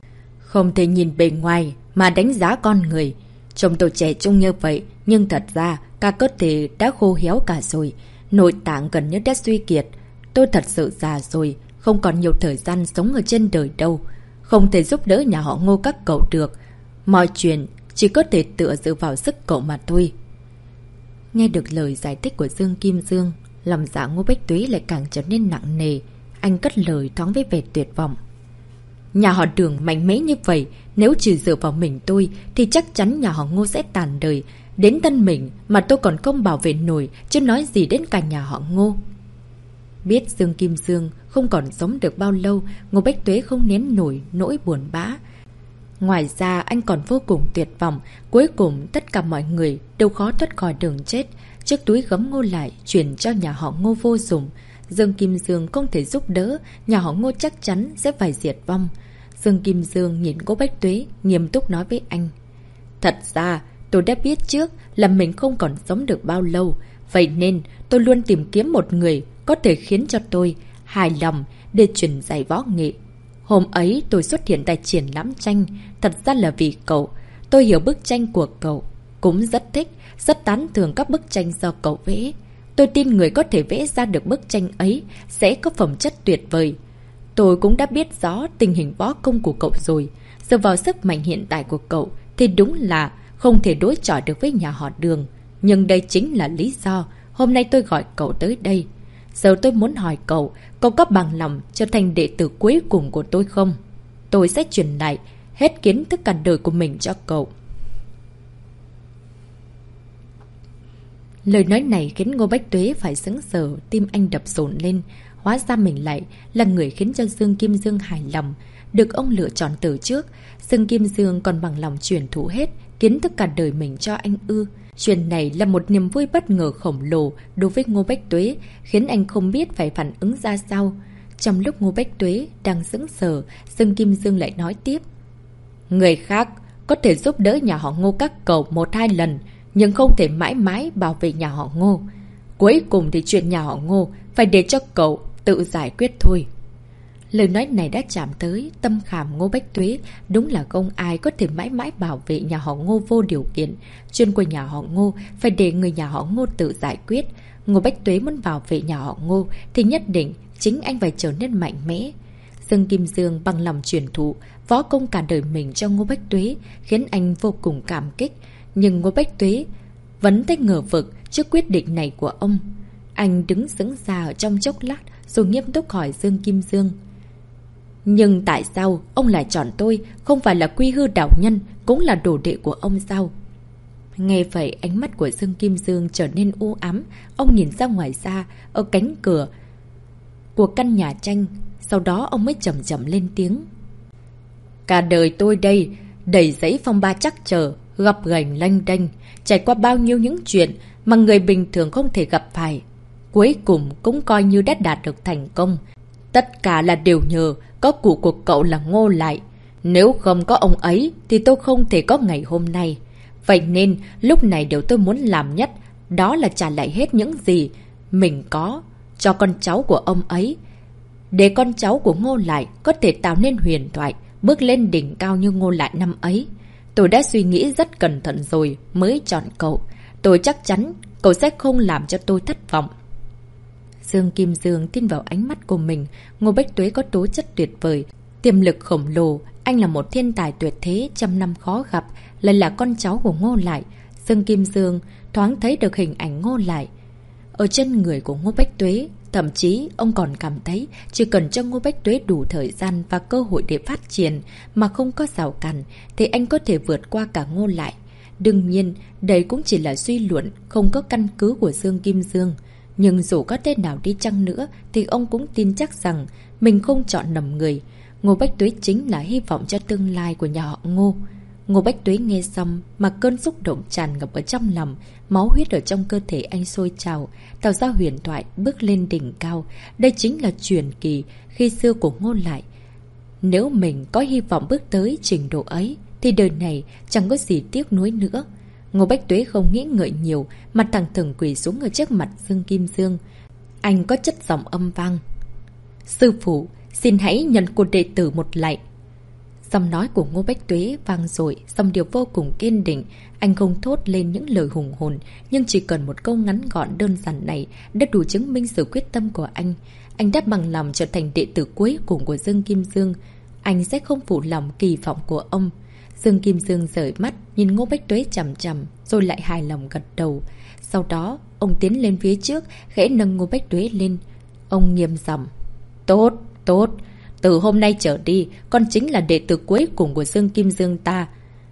Không thể nhìn bề ngoài mà đánh giá con người. Trông tôi trẻ trung như vậy, nhưng thật ra cả cơ thể đã khô héo cả rồi. Nội tạng gần như đã suy kiệt. Tôi thật sự già rồi, không còn nhiều thời gian sống ở trên đời đâu. Không thể giúp đỡ nhà họ Ngô các cậu được. Mọi chuyện chỉ có thể tựa dựa vào sức cậu mà thôi. Nghe được lời giải thích của Dương Kim Dương, lòng dạ Ngô Bách Tuế lại càng trở nên nặng nề. Anh cất lời thoáng với vẻ tuyệt vọng. Nhà họ Đường mạnh mẽ như vậy, nếu chỉ dựa vào mình tôi thì chắc chắn nhà họ Ngô sẽ tàn đời. Đến thân mình mà tôi còn không bảo vệ nổi, chứ nói gì đến cả nhà họ Ngô. Biết Dương Kim Dương không còn sống được bao lâu, Ngô Bách Tuế không nén nổi nỗi buồn bã. Ngoài ra anh còn vô cùng tuyệt vọng. Cuối cùng tất cả mọi người đều khó thoát khỏi đường chết. chiếc túi gấm Ngô lại chuyển cho nhà họ Ngô vô dụng. Dương Kim Dương không thể giúp đỡ, nhà họ Ngô chắc chắn sẽ phải diệt vong. Dương Kim Dương nhìn Ngô Bách Tuế, nghiêm túc nói với anh. Thật ra, tôi đã biết trước là mình không còn sống được bao lâu. Vậy nên, tôi luôn tìm kiếm một người có thể khiến cho tôi hài lòng để truyền dạy võ nghệ. Hôm ấy tôi xuất hiện tại triển lãm tranh, thật ra là vì cậu. Tôi hiểu bức tranh của cậu, cũng rất thích, rất tán thưởng các bức tranh do cậu vẽ. Tôi tin người có thể vẽ ra được bức tranh ấy sẽ có phẩm chất tuyệt vời. Tôi cũng đã biết rõ tình hình võ công của cậu rồi. Dựa vào sức mạnh hiện tại của cậu thì đúng là không thể đối chọi được với nhà họ Đường. Nhưng đây chính là lý do hôm nay tôi gọi cậu tới đây. Giờ tôi muốn hỏi cậu, cậu có bằng lòng trở thành đệ tử cuối cùng của tôi không? Tôi sẽ truyền lại hết kiến thức cả đời của mình cho cậu. Lời nói này khiến Ngô Bách Tuế phải sững sờ, tim anh đập dồn lên. Hóa ra mình lại là người khiến cho Dương Kim Dương hài lòng, được ông lựa chọn từ trước. Dương Kim Dương còn bằng lòng truyền thụ hết kiến thức cả đời mình cho anh ư. Chuyện này là một niềm vui bất ngờ khổng lồ đối với Ngô Bách Tuế, khiến anh không biết phải phản ứng ra sao. Trong lúc Ngô Bách Tuế đang sững sờ, Dương Kim Dương lại nói tiếp. Người khác có thể giúp đỡ nhà họ Ngô các cậu một hai lần, nhưng không thể mãi mãi bảo vệ nhà họ Ngô. Cuối cùng thì chuyện nhà họ Ngô phải để cho cậu tự giải quyết thôi. Lời nói này đã chạm tới tâm khảm Ngô Bách Tuế. Đúng là không ai có thể mãi mãi bảo vệ nhà họ Ngô vô điều kiện. Chuyện của nhà họ Ngô phải để người nhà họ Ngô tự giải quyết. Ngô Bách Tuế muốn bảo vệ nhà họ Ngô thì nhất định chính anh phải trở nên mạnh mẽ. Dương Kim Dương bằng lòng truyền thụ võ công cả đời mình cho Ngô Bách Tuế, khiến anh vô cùng cảm kích. Nhưng Ngô Bách Tuế vẫn thấy ngờ vực trước quyết định này của ông. Anh đứng sững ra ở trong chốc lát rồi nghiêm túc hỏi Dương Kim Dương. Nhưng tại sao ông lại chọn tôi? Không phải là Quy Hư đạo nhân cũng là đồ đệ của ông sao? Nghe vậy ánh mắt của Dương Kim Dương trở nên u ám. Ông nhìn ra ngoài xa, ở cánh cửa của căn nhà tranh. Sau đó ông mới chậm chậm lên tiếng. Cả đời tôi đây đầy giấy phong ba trắc trở, gặp gành lanh đanh, trải qua bao nhiêu những chuyện mà người bình thường không thể gặp phải. Cuối cùng cũng coi như đã đạt được thành công. Tất cả là đều nhờ có cụ của cậu là Ngô Lại. Nếu không có ông ấy thì tôi không thể có ngày hôm nay. Vậy nên lúc này điều tôi muốn làm nhất đó là trả lại hết những gì mình có cho con cháu của ông ấy. Để con cháu của Ngô Lại có thể tạo nên huyền thoại, bước lên đỉnh cao như Ngô Lại năm ấy. Tôi đã suy nghĩ rất cẩn thận rồi mới chọn cậu. Tôi chắc chắn cậu sẽ không làm cho tôi thất vọng. Dương Kim Dương tin vào ánh mắt của mình. Ngô Bách Tuế có tố chất tuyệt vời, tiềm lực khổng lồ. Anh là một thiên tài tuyệt thế, trăm năm khó gặp, lại là con cháu của Ngô Lại. Dương Kim Dương thoáng thấy được hình ảnh Ngô Lại ở trên người của Ngô Bách Tuế. Thậm chí ông còn cảm thấy chỉ cần cho Ngô Bách Tuế đủ thời gian và cơ hội để phát triển mà không có rào cản thì anh có thể vượt qua cả Ngô Lại. Đương nhiên đây cũng chỉ là suy luận không có căn cứ của Dương Kim Dương. Nhưng dù có thế nào đi chăng nữa thì ông cũng tin chắc rằng mình không chọn nhầm người. Ngô Bách Tuế chính là hy vọng cho tương lai của nhà họ Ngô. Ngô Bách Tuế nghe xong mà cơn xúc động tràn ngập ở trong lòng, máu huyết ở trong cơ thể anh sôi trào, tạo ra huyền thoại bước lên đỉnh cao. Đây chính là truyền kỳ khi xưa của Ngô Lại. Nếu mình có hy vọng bước tới trình độ ấy thì đời này chẳng có gì tiếc nuối nữa. Ngô Bách Tuế không nghĩ ngợi nhiều, mặt thẳng thừng quỳ xuống ở trước mặt Dương Kim Dương. Anh có chất giọng âm vang. Sư phụ, xin hãy nhận của đệ tử một lạy. Giọng nói của Ngô Bách Tuế vang dội, giọng điệu vô cùng kiên định. Anh không thốt lên những lời hùng hồn, nhưng chỉ cần một câu ngắn gọn đơn giản này đã đủ chứng minh sự quyết tâm của anh. Anh đã bằng lòng trở thành đệ tử cuối cùng của Dương Kim Dương. Anh sẽ không phụ lòng kỳ vọng của ông. Dương Kim Dương rời mắt, nhìn Ngô Bách Tuế chằm chằm, rồi lại hài lòng gật đầu. Sau đó, ông tiến lên phía trước, khẽ nâng Ngô Bách Tuế lên. Ông nghiêm giọng. Tốt, tốt. Từ hôm nay trở đi, con chính là đệ tử cuối cùng của Dương Kim Dương ta.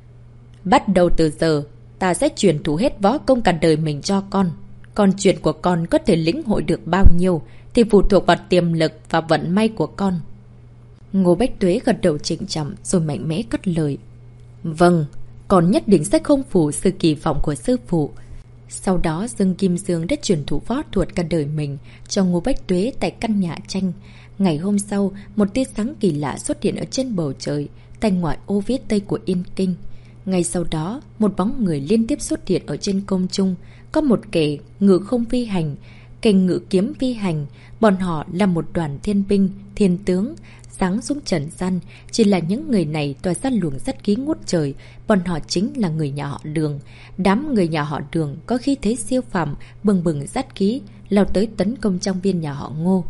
Bắt đầu từ giờ, ta sẽ truyền thụ hết võ công cả đời mình cho con. Còn chuyện của con có thể lĩnh hội được bao nhiêu thì phụ thuộc vào tiềm lực và vận may của con. Ngô Bách Tuế gật đầu trịnh trọng rồi mạnh mẽ cất lời. Vâng, con nhất định sẽ không phụ sự kỳ vọng của sư phụ. Sau đó Dương Kim Dương đã truyền thủ võ thuật cả đời mình cho Ngô Bách Tuế tại căn nhà tranh. Ngày hôm sau, một tia sáng kỳ lạ xuất hiện ở trên bầu trời, tại ngoại ô phía tây của Yên Kinh. Ngay sau đó, một bóng người liên tiếp xuất hiện ở trên không trung. Có một kẻ ngự không phi hành, kẻ ngự kiếm phi hành. Bọn họ là một đoàn thiên binh, thiên tướng, giáng xuống trần gian. Chỉ là những người này tỏa ra luồng sát khí ngút trời. Bọn họ chính là người nhà họ Đường. Đám người nhà họ Đường có khí thế siêu phàm, bừng bừng sát khí, lao tới tấn công trang viên nhà họ Ngô.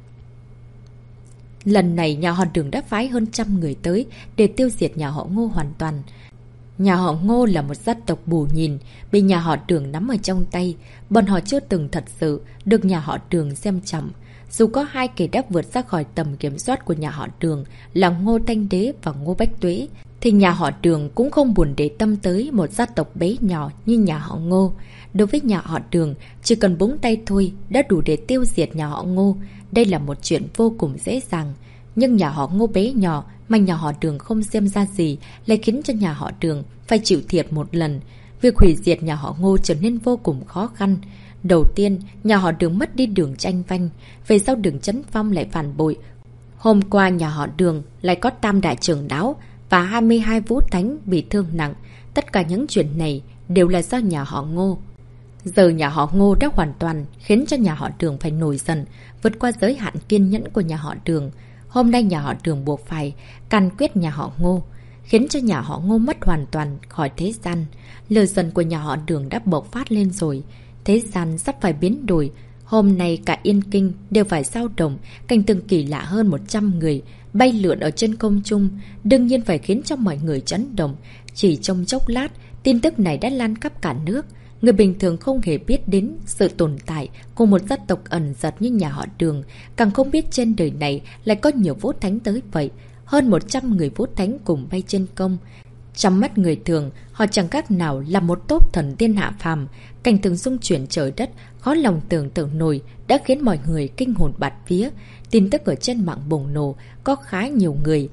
Lần này nhà họ Đường đã phái hơn trăm người tới để tiêu diệt nhà họ Ngô hoàn toàn. Nhà họ Ngô là một gia tộc bù nhìn, bị nhà họ Đường nắm ở trong tay. Bọn họ chưa từng thật sự được nhà họ Đường xem trọng. Dù có hai kẻ đã vượt ra khỏi tầm kiểm soát của nhà họ Đường là Ngô Thanh Đế và Ngô Bách Tuế, thì nhà họ Đường cũng không buồn để tâm tới một gia tộc bé nhỏ như nhà họ Ngô. Đối với nhà họ Đường, chỉ cần búng tay thôi đã đủ để tiêu diệt nhà họ Ngô. Đây là một chuyện vô cùng dễ dàng. Nhưng nhà họ Ngô bé nhỏ mà nhà họ Đường không xem ra gì lại khiến cho nhà họ Đường phải chịu thiệt một lần. Việc hủy diệt nhà họ Ngô trở nên vô cùng khó khăn. Đầu tiên, nhà họ Đường mất đi Đường Tranh Vanh. Về sau Đường Chấn Phong lại phản bội. Hôm qua nhà họ Đường lại có Tam Đại Trưởng Lão và hai mươi hai Vũ Thánh bị thương nặng. Tất cả những chuyện này đều là do nhà họ Ngô. Giờ nhà họ Ngô đã hoàn toàn khiến cho nhà họ Đường phải nổi giận, vượt qua giới hạn kiên nhẫn của nhà họ Đường. Hôm nay nhà họ Đường buộc phải can quyết nhà họ Ngô, khiến cho nhà họ Ngô mất hoàn toàn khỏi thế gian. Lửa giận của nhà họ Đường đã bộc phát lên rồi. Thế gian sắp phải biến đổi. Hôm nay cả Yên Kinh đều phải dao động. Cảnh tượng kỳ lạ hơn một trăm người bay lượn ở trên không trung, đương nhiên phải khiến cho mọi người chấn động. Chỉ trong chốc lát, tin tức này đã lan khắp cả nước. Người bình thường không hề biết đến sự tồn tại của một gia tộc ẩn giật như nhà họ Đường, càng không biết trên đời này lại có nhiều Vũ Thánh tới vậy. Hơn một trăm người Vũ Thánh cùng bay trên không. Trong mắt người thường, họ chẳng khác nào là một tốp thần tiên hạ phàm. Cảnh tượng rung chuyển trời đất, khó lòng tưởng tượng nổi, đã khiến mọi người kinh hồn bạt vía. Tin tức ở trên mạng bùng nổ, có khá nhiều người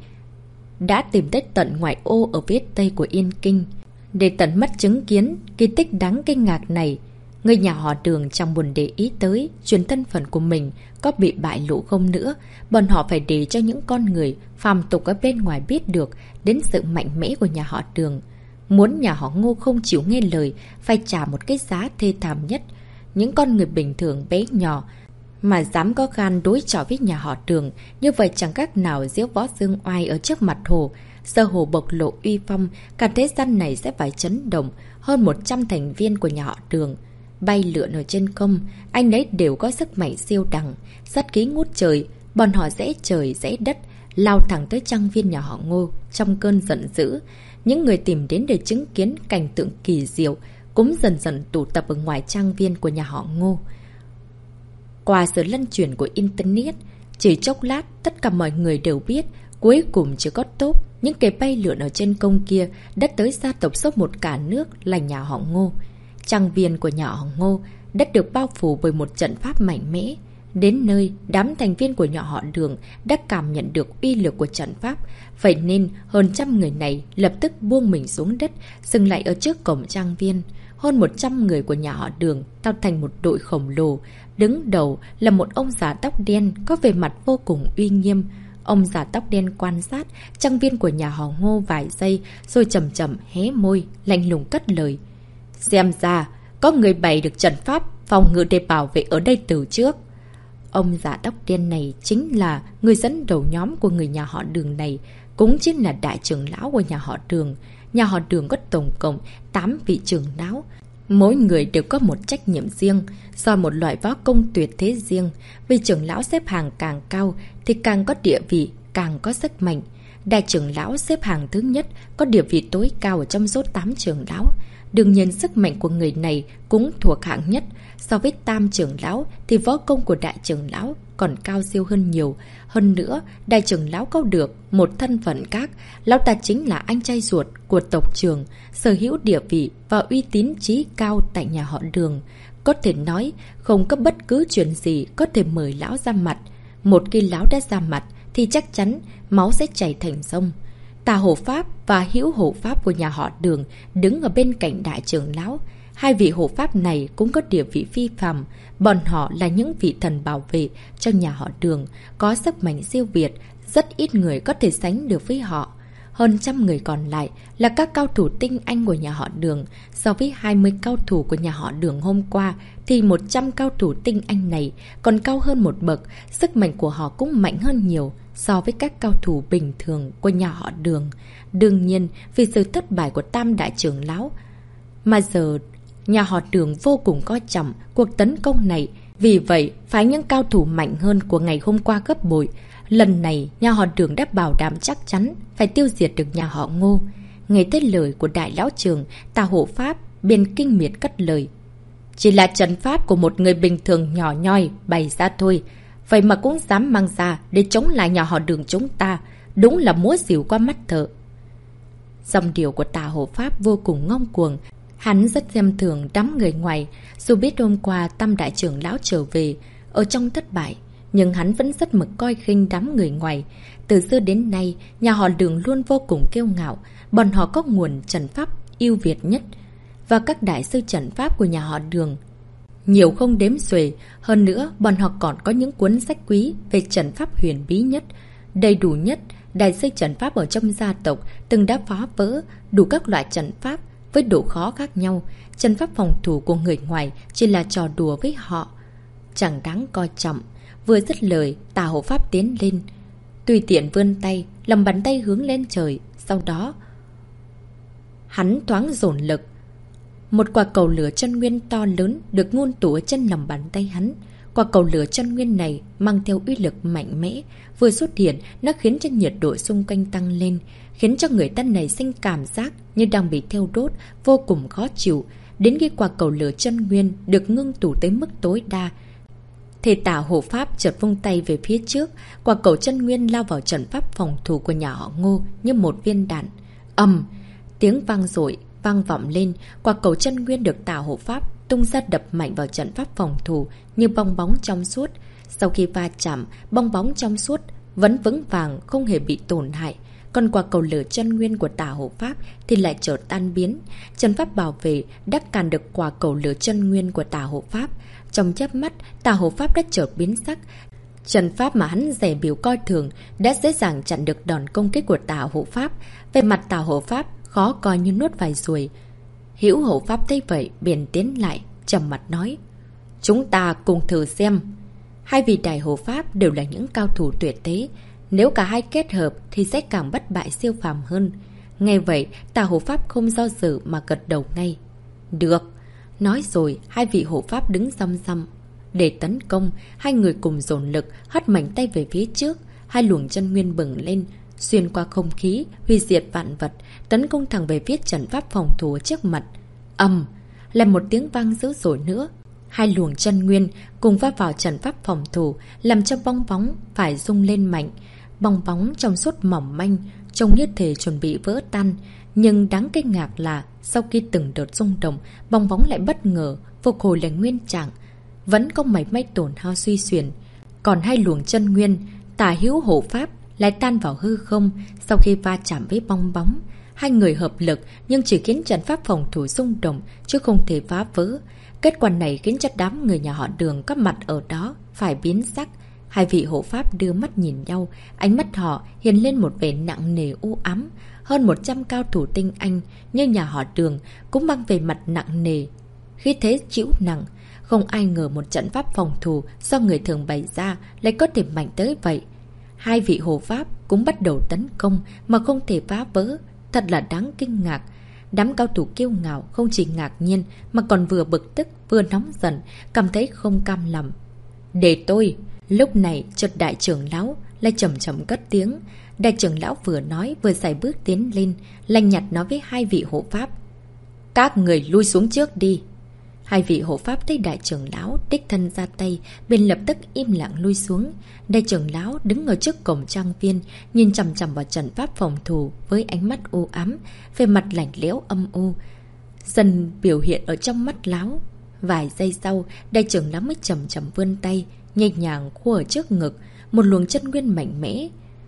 đã tìm tới tận ngoại ô ở phía tây của Yên Kinh để tận mắt chứng kiến kỳ tích đáng kinh ngạc này. Người nhà họ Đường chẳng buồn để ý tới chuyện thân phận của mình có bị bại lộ không nữa. Bọn họ phải để cho những con người phàm tục ở bên ngoài biết được đến sự mạnh mẽ của nhà họ Đường. Muốn nhà họ Ngô không chịu nghe lời, phải trả một cái giá thê thảm nhất. Những con người bình thường bé nhỏ mà dám có gan đối chọi với nhà họ Đường, như vậy chẳng khác nào giễu võ dương oai ở trước mặt Hồ. Giờ Hồ bộc lộ uy phong, cả thế gian này sẽ phải chấn động. Hơn một trăm thành viên của nhà họ Đường bay lượn ở trên không, anh ấy đều có sức mạnh siêu đẳng, sát khí ngút trời. Bọn họ rẽ trời rẽ đất, lao thẳng tới trang viên nhà họ Ngô trong cơn giận dữ. Những người tìm đến để chứng kiến cảnh tượng kỳ diệu cũng dần dần tụ tập ở ngoài trang viên của nhà họ Ngô. Qua sự lân chuyển của Internet, chỉ chốc lát tất cả mọi người đều biết cuối cùng chỉ có top những kẻ bay lượn ở trên công kia đã tới gia tộc số một cả nước là nhà họ Ngô. Trang viên của nhà họ Ngô đã được bao phủ bởi một trận pháp mạnh mẽ. Đến nơi, đám thành viên của nhà họ Đường đã cảm nhận được uy lực của trận pháp. Vậy nên, hơn trăm người này lập tức buông mình xuống đất, dừng lại ở trước cổng trang viên. Hơn một trăm người của nhà họ Đường tạo thành một đội khổng lồ. Đứng đầu là một ông già tóc đen có vẻ mặt vô cùng uy nghiêm. Ông già tóc đen quan sát trang viên của nhà họ Ngô vài giây, rồi chậm chậm hé môi, lạnh lùng cất lời. Xem ra, có người bày được trận pháp phòng ngự để bảo vệ ở đây từ trước. Ông già tóc đen này chính là người dẫn đầu nhóm của người nhà họ Đường này, cũng chính là đại trưởng lão của nhà họ Đường. Nhà họ Đường có tổng cộng tám vị trưởng lão. Mỗi người đều có một trách nhiệm riêng, do một loại võ công tuyệt thế riêng. Vì trưởng lão xếp hàng càng cao thì càng có địa vị, càng có sức mạnh. Đại trưởng lão xếp hàng thứ nhất, có địa vị tối cao ở trong số tám trưởng lão. Đương nhiên sức mạnh của người này cũng thuộc hạng nhất. So với tam trưởng lão thì võ công của đại trưởng lão còn cao siêu hơn nhiều. Hơn nữa, đại trưởng lão có được một thân phận khác. Lão ta chính là anh trai ruột của tộc trưởng, sở hữu địa vị và uy tín chí cao tại nhà họ Đường. Có thể nói, không có bất cứ chuyện gì có thể mời lão ra mặt. Một khi lão đã ra mặt thì chắc chắn máu sẽ chảy thành sông. Tà hộ pháp và hữu hộ pháp của nhà họ Đường đứng ở bên cạnh đại trưởng lão. Hai vị hộ pháp này cũng có địa vị phi phàm. Bọn họ là những vị thần bảo vệ cho nhà họ Đường, có sức mạnh siêu việt, rất ít người có thể sánh được với họ. Hơn trăm người còn lại là các cao thủ tinh anh của nhà họ Đường. So với hai mươi cao thủ của nhà họ Đường hôm qua, thì một trăm cao thủ tinh anh này còn cao hơn một bậc. Sức mạnh của họ cũng mạnh hơn nhiều so với các cao thủ bình thường của nhà họ Đường. Đương nhiên, vì sự thất bại của Tam Đại trưởng lão, mà giờ nhà họ Đường vô cùng coi trọng cuộc tấn công này. Vì vậy, phái những cao thủ mạnh hơn của ngày hôm qua gấp bội. Lần này, nhà họ Đường đã bảo đảm chắc chắn phải tiêu diệt được nhà họ Ngô. Nghe tới lời của đại lão trường, Tà hộ pháp biên kinh miệt cất lời. Chỉ là trận pháp của một người bình thường nhỏ nhoi bày ra thôi. Vậy mà cũng dám mang ra để chống lại nhà họ Đường chúng ta. Đúng là múa xỉu qua mắt thợ. Dòng điệu của Tà hộ pháp vô cùng ngông cuồng. Hắn rất xem thường đám người ngoài. Dù biết hôm qua Tam Đại trưởng lão trở về ở trong thất bại, nhưng hắn vẫn rất mực coi khinh đám người ngoài. Từ xưa đến nay, nhà họ Đường luôn vô cùng kiêu ngạo. Bọn họ có nguồn trận pháp ưu việt nhất, và các đại sư trận pháp của nhà họ Đường nhiều không đếm xuể. Hơn nữa, bọn họ còn có những cuốn sách quý về trận pháp huyền bí nhất, đầy đủ nhất. Đại sư trận pháp ở trong gia tộc từng đã phá vỡ đủ các loại trận pháp với độ khó khác nhau. Trận pháp phòng thủ của người ngoài chỉ là trò đùa với họ, chẳng đáng coi trọng. Vừa dứt lời, Tà hộ pháp tiến lên, tùy tiện vươn tay, lòng bàn tay hướng lên trời. Sau đó, hắn thoáng dồn lực. Một quả cầu lửa chân nguyên to lớn được ngôn tụ ở chân lòng bàn tay hắn. Quả cầu lửa chân nguyên này mang theo uy lực mạnh mẽ. Vừa xuất hiện, nó khiến cho nhiệt độ xung quanh tăng lên, khiến cho người ta này sinh cảm giác như đang bị thiêu đốt, vô cùng khó chịu. Đến khi quả cầu lửa chân nguyên được ngưng tụ tới mức tối đa, thì Tà hộ pháp chợt vung tay về phía trước. Quả cầu chân nguyên lao vào trận pháp phòng thủ của nhà họ Ngô như một viên đạn. Ầm, tiếng vang dội vang vọng lên. Quả cầu chân nguyên được Tà hộ pháp tung ra đập mạnh vào trận pháp phòng thủ như bong bóng trong suốt. Sau khi va chạm, bong bóng trong suốt vẫn vững vàng, không hề bị tổn hại. Còn quả cầu lửa chân nguyên của Tà hộ pháp thì lại chợt tan biến. Trận pháp bảo vệ đã cản được quả cầu lửa chân nguyên của Tà hộ pháp. Trong chớp mắt, Tà hộ pháp đã chợt biến sắc. Trận pháp mà hắn dè biểu coi thường đã dễ dàng chặn được đòn công kích của Tà hộ pháp. Về mặt Tà hộ pháp khó coi như nuốt vài ruồi. Hữu hộ pháp thấy vậy bèn tiến lại, trầm mặt nói: Chúng ta cùng thử xem. Hai vị đại hộ pháp đều là những cao thủ tuyệt thế, nếu cả hai kết hợp thì sẽ càng bất bại siêu phàm hơn. Nghe vậy, Tà hộ pháp không do dự mà gật đầu ngay. Được. Nói rồi, hai vị hộ pháp đứng răm răm. Để tấn công, hai người cùng dồn lực, hất mạnh tay về phía trước. Hai luồng chân nguyên bừng lên, xuyên qua không khí, hủy diệt vạn vật, tấn công thẳng về phía trận pháp phòng thủ trước mặt. Ầm, lại một tiếng vang dữ dội nữa. Hai luồng chân nguyên cùng va vào trận pháp phòng thủ, làm cho bong bóng phải rung lên mạnh. Bong bóng trong suốt mỏng manh, trông như thể chuẩn bị vỡ tan. Nhưng đáng kinh ngạc là sau khi từng đợt rung động, bong bóng lại bất ngờ phục hồi lại nguyên trạng, vẫn không mảy may tổn hao suy xuyển. Còn hai luồng chân nguyên Tà hữu hộ pháp lại tan vào hư không sau khi va chạm với bong bóng. Hai người hợp lực nhưng chỉ khiến trận pháp phòng thủ rung động chứ không thể phá vỡ. Kết quả này khiến cho đám người nhà họ Đường có mặt ở đó phải biến sắc. Hai vị hộ pháp đưa mắt nhìn nhau, ánh mắt họ hiện lên một vẻ nặng nề u ám. Hơn một trăm cao thủ tinh anh như nhà họ Đường cũng mang về mặt nặng nề, khi thế chịu nặng. Không ai ngờ một trận pháp phòng thủ do người thường bày ra lại có thể mạnh tới vậy. Hai vị hộ pháp cũng bắt đầu tấn công mà không thể phá vỡ, thật là đáng kinh ngạc. Đám cao thủ kiêu ngạo không chỉ ngạc nhiên mà còn vừa bực tức vừa nóng giận, cảm thấy không cam lòng. Để tôi. Lúc này chợt đại trưởng lão lại chậm chậm cất tiếng. Đại trưởng lão vừa nói vừa sải bước tiến lên, lạnh nhạt nói với hai vị hộ pháp: Các người lui xuống trước đi. Hai vị hộ pháp thấy đại trưởng lão đích thân ra tay, bên lập tức im lặng lui xuống. Đại trưởng lão đứng ở trước cổng trang viên, nhìn chằm chằm vào trận pháp phòng thủ với ánh mắt u ám, về mặt lạnh lẽo âm u dần biểu hiện ở trong mắt lão. Vài giây sau, đại trưởng lão mới chậm chậm vươn tay, nhẹ nhàng khua ở trước ngực. Một luồng chân nguyên mạnh mẽ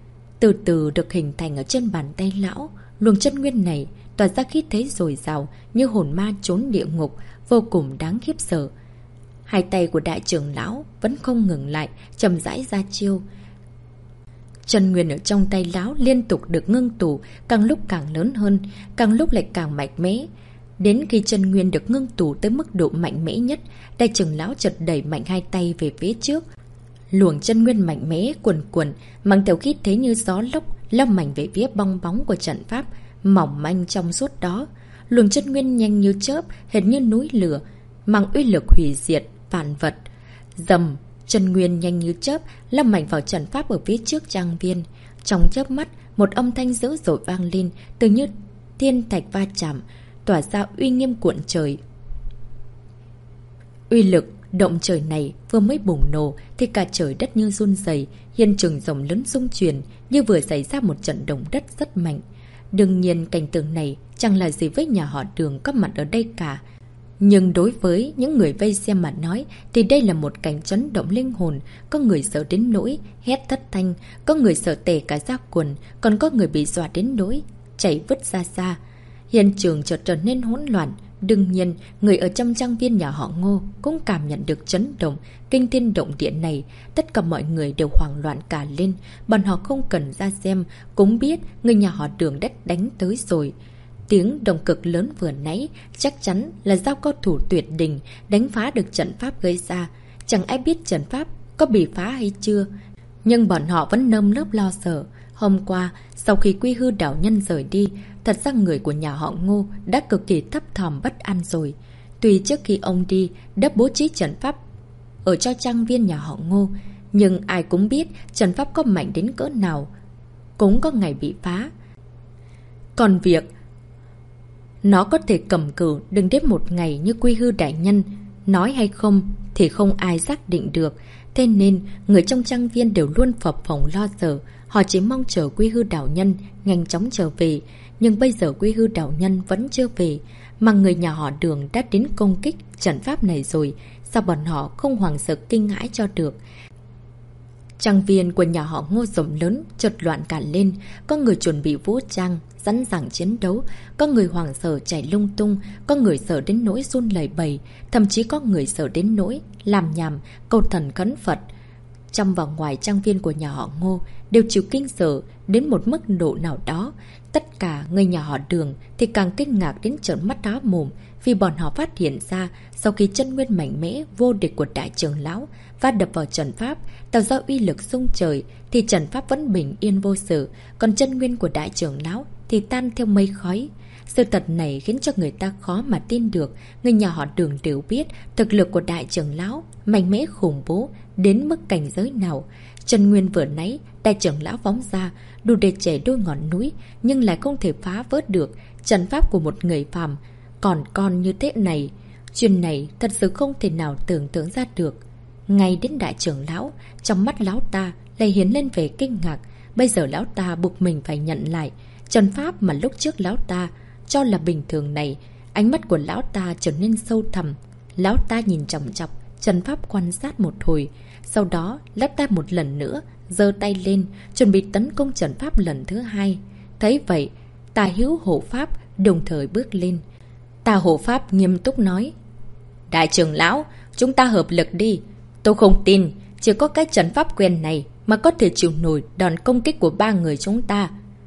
từ từ được hình thành ở trên bàn tay lão. Luồng chân nguyên này tỏa ra khí thế dồi dào như hồn ma trốn địa ngục, vô cùng đáng khiếp sợ. Hai tay của đại trưởng lão vẫn không ngừng lại, chậm rãi ra chiêu. Chân nguyên ở trong tay lão liên tục được ngưng tụ, càng lúc càng lớn hơn, càng lúc lại càng mạnh mẽ. Đến khi chân nguyên được ngưng tụ tới mức độ mạnh mẽ nhất, đại trưởng lão chợt đẩy mạnh hai tay về phía trước. Luồng chân nguyên mạnh mẽ cuồn cuộn, mang theo khí thế như gió lốc, lao mạnh về phía bong bóng của trận pháp, mỏng manh trong suốt đó. Luồng chân nguyên nhanh như chớp, hệt như núi lửa, mang uy lực hủy diệt vạn vật. Dầm, chân nguyên nhanh như chớp, lao mạnh vào trận pháp ở phía trước trang viên. Trong chớp mắt, một âm thanh dữ dội vang lên, từ như thiên thạch va chạm, tỏa ra uy nghiêm cuộn trời. Uy lực động trời này vừa mới bùng nổ thì cả trời đất như run rẩy, hiện trường rộng lớn rung chuyển, như vừa xảy ra một trận động đất rất mạnh. Đương nhiên cảnh tượng này chẳng là gì với nhà họ Đường có mặt ở đây cả. Nhưng đối với những người vây xem mà nói thì đây là một cảnh chấn động linh hồn. Có người sợ đến nỗi hét thất thanh, có người sợ tè cả da quần, còn có người bị dọa đến nỗi chảy vứt ra xa. Hiện trường chợt trở nên hỗn loạn. Đương nhiên, người ở trong trang viên nhà họ Ngô cũng cảm nhận được chấn động, kinh thiên động địa này. Tất cả mọi người đều hoảng loạn cả lên. Bọn họ không cần ra xem, cũng biết người nhà họ Đường đất đánh tới rồi. Tiếng động cực lớn vừa nãy chắc chắn là do cao thủ tuyệt đỉnh đánh phá được trận pháp gây ra. Chẳng ai biết trận pháp có bị phá hay chưa, nhưng bọn họ vẫn nơm nớp lo sợ. Hôm qua, sau khi Quy Hư đạo nhân rời đi, thật ra người của nhà họ Ngô đã cực kỳ thấp thỏm bất an rồi. Tuy trước khi ông đi đã bố trí trận pháp ở cho trang viên nhà họ Ngô, nhưng ai cũng biết trận pháp có mạnh đến cỡ nào cũng có ngày bị phá. Còn việc nó có thể cầm cự đừng đến một ngày như Quy Hư đại nhân nói hay không thì không ai xác định được. Thế nên người trong trang viên đều luôn phập phồng lo sợ. Họ chỉ mong chờ Quy Hư đạo nhân nhanh chóng trở về. Nhưng bây giờ Quy Hư đạo nhân vẫn chưa về, mà người nhà họ Đường đã đến công kích trận pháp này rồi. Sao bọn họ không hoảng sợ kinh hãi cho được? Trang viên của nhà họ Ngô rộng lớn chợt loạn cả lên. Có người chuẩn bị vũ trang sẵn sàng chiến đấu, có người hoảng sợ chạy lung tung, có người sợ đến nỗi run lẩy bẩy, thậm chí có người sợ đến nỗi làm nhảm cầu thần khấn Phật. Trong và ngoài trang viên của nhà họ Ngô đều chịu kinh sợ đến một mức độ nào đó. Tất cả người nhà họ Đường thì càng kinh ngạc đến trợn mắt há mồm, vì bọn họ phát hiện ra sau khi chân nguyên mạnh mẽ vô địch của đại trưởng lão va đập vào trận pháp, tạo ra uy lực xung trời, thì trận pháp vẫn bình yên vô sự, còn chân nguyên của đại trưởng lão thì tan theo mây khói. Sự thật này khiến cho người ta khó mà tin được. Người nhà họ Đường đều biết thực lực của đại trưởng lão mạnh mẽ khủng bố đến mức cảnh giới nào. Chân nguyên vừa nãy đại trưởng lão phóng ra đủ để chẻ đôi ngọn núi, nhưng lại không thể phá vỡ được trận pháp của một người phàm còn con như thế này. Chuyện này thật sự không thể nào tưởng tượng ra được. Ngay đến đại trưởng lão, trong mắt lão ta lại hiến lên vẻ kinh ngạc. Bây giờ lão ta buộc mình phải nhận lại trận pháp mà lúc trước lão ta cho là bình thường này. Ánh mắt của lão ta trở nên sâu thẳm. Lão ta nhìn chòng chọc trận pháp quan sát một hồi, sau đó lão ta một lần nữa giơ tay lên chuẩn bị tấn công trận pháp lần thứ hai. Thấy vậy, Tà Hữu hộ pháp đồng thời bước lên. Tà hộ pháp nghiêm túc nói: Đại trưởng lão, chúng ta hợp lực đi. Tôi không tin chỉ có cái trận pháp quen này mà có thể chịu nổi đòn công kích của ba người chúng ta.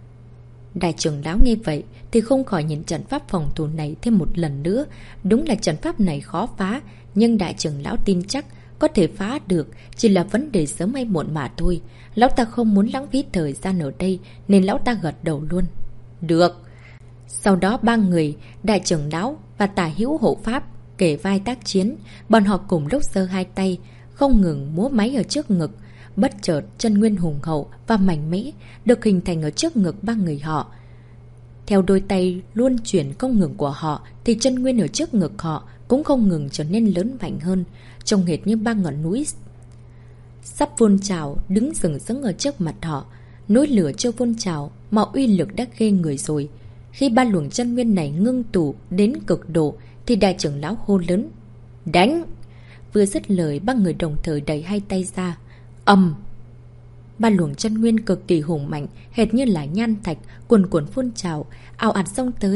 Đại trưởng lão nghe vậy thì không khỏi nhìn trận pháp phòng thủ này thêm một lần nữa. Đúng là trận pháp này khó phá, nhưng đại trưởng lão tin chắc có thể phá được, chỉ là vấn đề sớm hay muộn mà thôi. Lão ta không muốn lãng phí thời gian ở đây nên lão ta gật đầu luôn. Được. Sau đó ba người, đại trưởng lão và Tà Hữu hộ pháp kề vai tác chiến. Bọn họ cùng lúc giơ hai tay không ngừng múa máy ở trước ngực. Bất chợt chân nguyên hùng hậu và mạnh mẽ được hình thành ở trước ngực ba người họ. Theo đôi tay luân chuyển không ngừng của họ thì chân nguyên ở trước ngực họ cũng không ngừng trở nên lớn mạnh hơn, trông hệt như ba ngọn núi sắp vun trào đứng sừng sững ở trước mặt họ. Núi lửa chưa vun trào mà uy lực đã ghê người rồi. Khi ba luồng chân nguyên này ngưng tụ đến cực độ thì đại trưởng lão hô lớn: Đánh! Vừa dứt lời, ba người đồng thời đẩy hai tay ra. Ầm! Ba luồng chân nguyên cực kỳ hùng mạnh, hệt như là nhan thạch cuồn cuộn phun trào, ào ạt xông tới,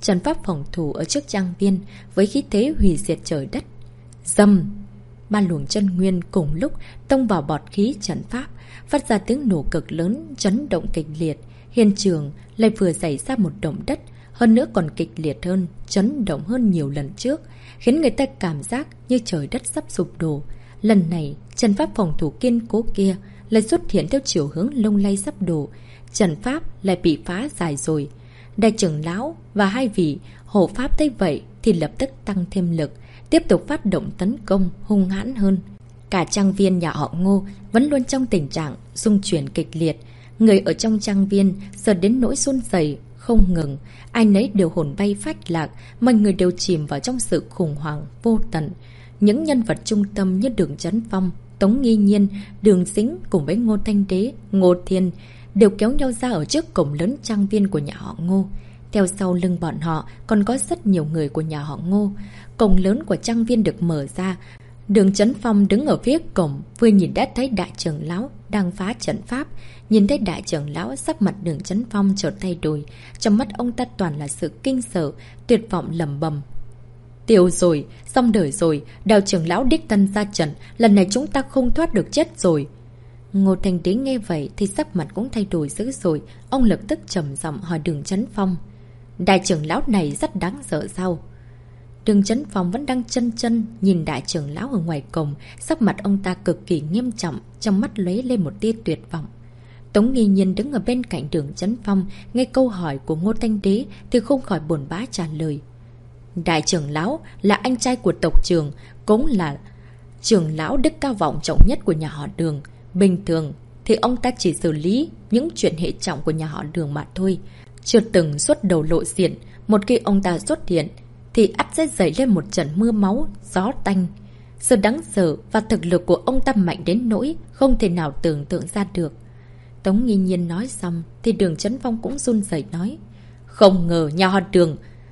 trấn pháp phòng thủ ở trước trang viên với khí thế hủy diệt trời đất. Dầm! Ba luồng chân nguyên cùng lúc tông vào bọt khí trấn pháp, phát ra tiếng nổ cực lớn, chấn động kịch liệt. Hiện trường lại vừa xảy ra một động đất, hơn nữa còn kịch liệt hơn, chấn động hơn nhiều lần trước, khiến người ta cảm giác như trời đất sắp sụp đổ. Lần này, trấn pháp phòng thủ kiên cố kia lại xuất hiện theo chiều hướng lung lay sắp đổ. Trấn pháp lại bị phá giải rồi. Đại trưởng lão và hai vị hộ pháp thấy vậy thì lập tức tăng thêm lực, tiếp tục phát động tấn công hung hãn hơn. Cả trang viên nhà họ Ngô vẫn luôn trong tình trạng rung chuyển kịch liệt. Người ở trong trang viên giờ đến nỗi run rẩy không ngừng, ai nấy đều hồn bay phách lạc, mọi người đều chìm vào trong sự khủng hoảng vô tận. Những nhân vật trung tâm như Đường Chấn Phong, Tống Nghi Nhiên, Đường Sính cùng với Ngô Thanh Đế, Ngô Thiên đều kéo nhau ra ở trước cổng lớn trang viên của nhà họ Ngô. Theo sau lưng bọn họ còn có rất nhiều người của nhà họ Ngô. Cổng lớn của trang viên được mở ra. Đường Chấn Phong đứng ở phía cổng, vừa nhìn đã thấy đại trưởng lão đang phá trận pháp. Nhìn thấy đại trưởng lão, sắc mặt Đường Chấn Phong chợt thay đổi, trong mắt ông ta toàn là sự kinh sợ, tuyệt vọng lẩm bẩm. Tiêu rồi, xong đời rồi, Đào trưởng lão đích thân ra trận, lần này chúng ta không thoát được chết rồi. Ngô Thanh Đế nghe vậy thì sắc mặt cũng thay đổi dữ rồi, ông lập tức trầm giọng hỏi Đường Chấn Phong. Đại trưởng lão này rất đáng sợ sao? Đường Chấn Phong vẫn đang chân chân nhìn đại trưởng lão ở ngoài cổng, sắc mặt ông ta cực kỳ nghiêm trọng, trong mắt lóe lên một tia tuyệt vọng. Tống Nghi Nhiên đứng ở bên cạnh Đường Chấn Phong, nghe câu hỏi của Ngô Thanh Đế thì không khỏi buồn bã trả lời. Đại trưởng lão là anh trai của tộc trưởng, cũng là trưởng lão đức cao vọng trọng nhất của nhà họ Đường. Bình thường thì ông ta chỉ xử lý những chuyện hệ trọng của nhà họ Đường mà thôi, chưa từng xuất đầu lộ diện. Một khi ông ta xuất hiện thì ắt sẽ dậy lên một trận mưa máu, gió tanh. Sự đáng sợ và thực lực của ông ta mạnh đến nỗi không thể nào tưởng tượng ra được. Tống Nghi Nhiên nói xong thì Đường Chấn Phong cũng run rẩy nói. Không ngờ nhà họ Đường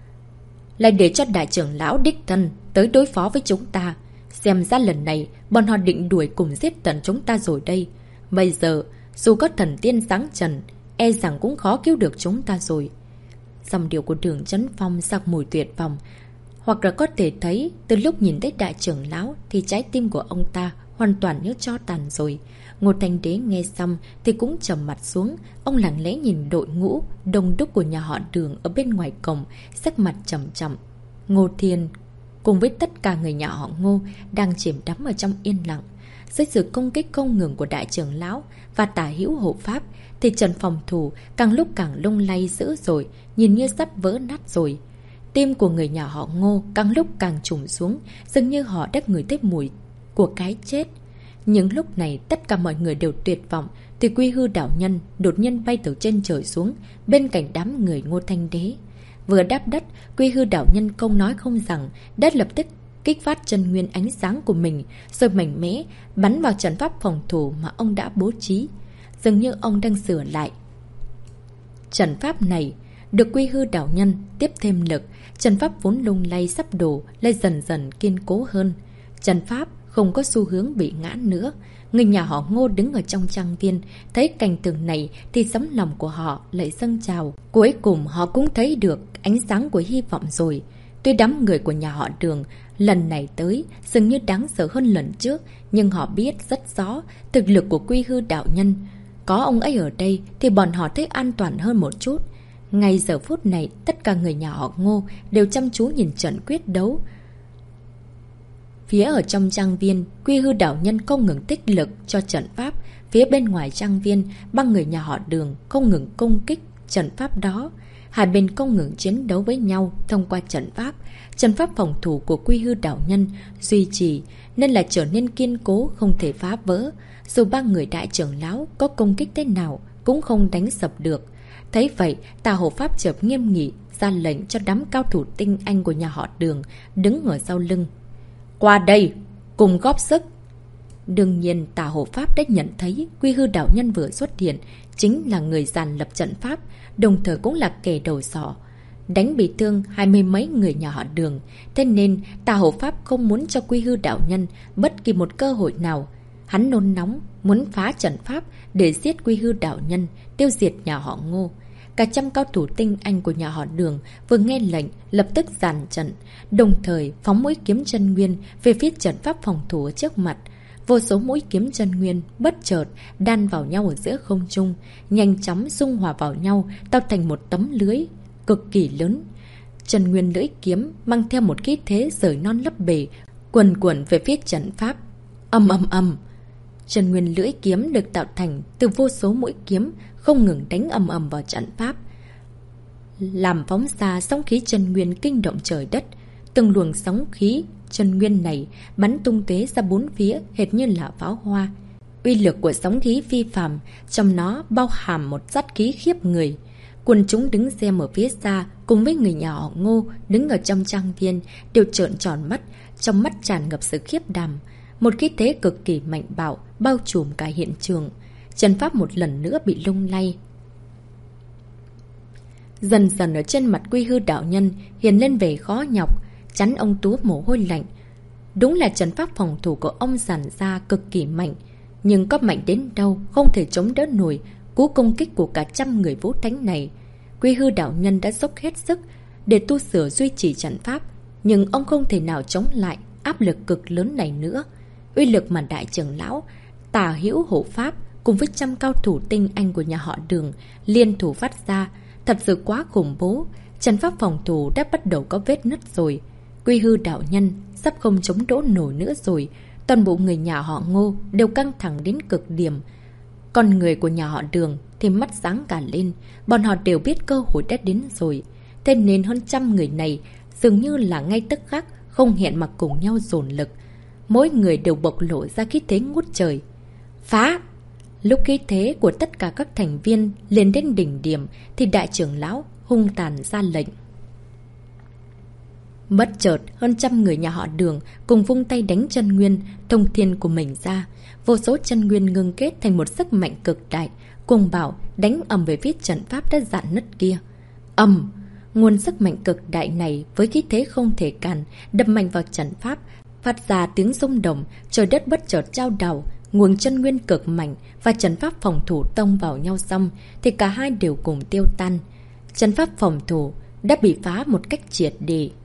lại để cho đại trưởng lão đích thân tới đối phó với chúng ta. Xem ra lần này bọn họ định đuổi cùng giết tận chúng ta rồi đây. Bây giờ dù có thần tiên giáng trần, e rằng cũng khó cứu được chúng ta rồi. Dòng điệu của Đường Chấn Phong sặc mùi tuyệt vọng. Hoặc là có thể thấy từ lúc nhìn thấy đại trưởng lão thì trái tim của ông ta hoàn toàn như tro tàn rồi. Ngô Thanh Đế nghe xong thì cũng trầm mặt xuống. Ông lặng lẽ nhìn đội ngũ đông đúc của nhà họ Đường ở bên ngoài cổng, sắc mặt trầm trọng. Ngô Thiên cùng với tất cả người nhà họ Ngô đang chìm đắm ở trong yên lặng. Dưới sự công kích không ngừng của đại trưởng lão và tả hữu hộ pháp thì trận phòng thủ càng lúc càng lung lay dữ dội, nhìn như sắp vỡ nát rồi. Tim của người nhà họ Ngô càng lúc càng trùng xuống, dường như họ đã ngửi thấy mùi của cái chết. Những lúc này tất cả mọi người đều tuyệt vọng thì Quy Hư đạo nhân đột nhiên bay từ trên trời xuống bên cạnh đám người Ngô Thanh Đế. Vừa đáp đất, Quy Hư đạo nhân không nói không rằng đã lập tức kích phát chân nguyên ánh sáng của mình, rồi mạnh mẽ bắn vào trận pháp phòng thủ mà ông đã bố trí. Dường như ông đang sửa lại trận pháp này. Được Quy Hư đạo nhân tiếp thêm lực, trận pháp vốn lung lay sắp đổ lại dần dần kiên cố hơn. Trận pháp không có xu hướng bị ngã nữa. Người nhà họ Ngô đứng ở trong trang viên thấy cảnh tượng này thì tấm lòng của họ lại dâng trào. Cuối cùng họ cũng thấy được ánh sáng của hy vọng rồi. Tuy đám người của nhà họ Đường lần này tới dường như đáng sợ hơn lần trước, nhưng họ biết rất rõ thực lực của Quy Hư đạo nhân. Có ông ấy ở đây thì bọn họ thấy an toàn hơn một chút. Ngay giờ phút này tất cả người nhà họ Ngô đều chăm chú nhìn trận quyết đấu. Phía ở trong trang viên, Quy Hư đạo nhân không ngừng tích lực cho trận pháp. Phía bên ngoài trang viên, ba người nhà họ Đường không ngừng công kích trận pháp đó. Hai bên không ngừng chiến đấu với nhau thông qua trận pháp. Trận pháp phòng thủ của Quy Hư đạo nhân duy trì nên là trở nên kiên cố, không thể phá vỡ. Dù ba người đại trưởng lão có công kích thế nào cũng không đánh sập được. Thấy vậy, Tà Hộ Pháp chợt nghiêm nghị ra lệnh cho đám cao thủ tinh anh của nhà họ Đường đứng ở sau lưng. Qua đây, cùng góp sức. Đương nhiên Tà Hộ Pháp đã nhận thấy Quy Hư đạo nhân vừa xuất hiện chính là người dàn lập trận pháp, đồng thời cũng là kẻ đầu sỏ, đánh bị thương hai mươi mấy người nhà họ Đường. Thế nên Tà Hộ Pháp không muốn cho Quy Hư đạo nhân bất kỳ một cơ hội nào. Hắn nôn nóng muốn phá trận pháp để giết Quy Hư đạo nhân, tiêu diệt nhà họ Ngô. Cả trăm cao thủ tinh anh của nhà họ Đường vừa nghe lệnh lập tức dàn trận, đồng thời phóng mũi kiếm chân nguyên về phía trận pháp phòng thủ ở trước mặt. Vô số mũi kiếm chân nguyên bất chợt đan vào nhau ở giữa không trung, nhanh chóng xung hòa vào nhau, tạo thành một tấm lưới cực kỳ lớn. Chân nguyên lưỡi kiếm mang theo một khí thế rời non lấp bể, quần quần về phía trận pháp. Ầm ầm ầm. Chân nguyên lưỡi kiếm được tạo thành từ vô số mũi kiếm không ngừng đánh ầm ầm vào trận pháp, làm phóng ra sóng khí chân nguyên kinh động trời đất. Từng luồng sóng khí chân nguyên này bắn tung tóe ra bốn phía, hệt như là pháo hoa. Uy lực của sóng khí phi phàm, trong nó bao hàm một sát khí khiếp người. Quần chúng đứng xem ở phía xa cùng với người nhà họ Ngô đứng ở trong trang viên đều trợn tròn mắt, trong mắt tràn ngập sự khiếp đảm. Một khí thế cực kỳ mạnh bạo bao trùm cả hiện trường. Trận pháp một lần nữa bị lung lay. Dần dần ở trên mặt Quy Hư đạo nhân hiện lên vẻ khó nhọc, chắn ông Tú mồ hôi lạnh. Đúng là trận pháp phòng thủ của ông giản ra cực kỳ mạnh, nhưng có mạnh đến đâu không thể chống đỡ nổi cú công kích của cả trăm người vũ thánh này. Quy Hư đạo nhân đã dốc hết sức để tu sửa duy trì trận pháp, nhưng ông không thể nào chống lại áp lực cực lớn này nữa. Uy lực mà đại trưởng lão, Tả Hữu hộ pháp cùng với trăm cao thủ tinh anh của nhà họ Đường liên thủ phát ra thật sự quá khủng bố. Trận pháp phòng thủ đã bắt đầu có vết nứt rồi. Quy Hư đạo nhân sắp không chống đỡ nổi nữa rồi. Toàn bộ người nhà họ Ngô đều căng thẳng đến cực điểm. Còn người của nhà họ Đường thì mắt sáng cả lên. Bọn họ đều biết cơ hội đã đến rồi. Thế nên hơn trăm người này dường như là ngay tức khắc không hẹn mà cùng nhau dồn lực. Mỗi người đều bộc lộ ra khí thế ngút trời. Phá! Lúc khí thế của tất cả các thành viên lên đến đỉnh điểm thì đại trưởng lão hung tàn ra lệnh. Bất chợt hơn trăm người nhà họ Đường cùng vung tay đánh chân nguyên thông thiên của mình ra. Vô số chân nguyên ngưng kết thành một sức mạnh cực đại, cùng bảo đánh ầm về phía trận pháp đã dạn nứt kia. Ầm! Nguồn sức mạnh cực đại này với khí thế không thể cản đập mạnh vào trận pháp, phát ra tiếng rung động, trời đất bất chợt chao đảo. Nguồn chân nguyên cực mạnh và trận pháp phòng thủ tông vào nhau xong thì cả hai đều cùng tiêu tan. Trận pháp phòng thủ đã bị phá một cách triệt để.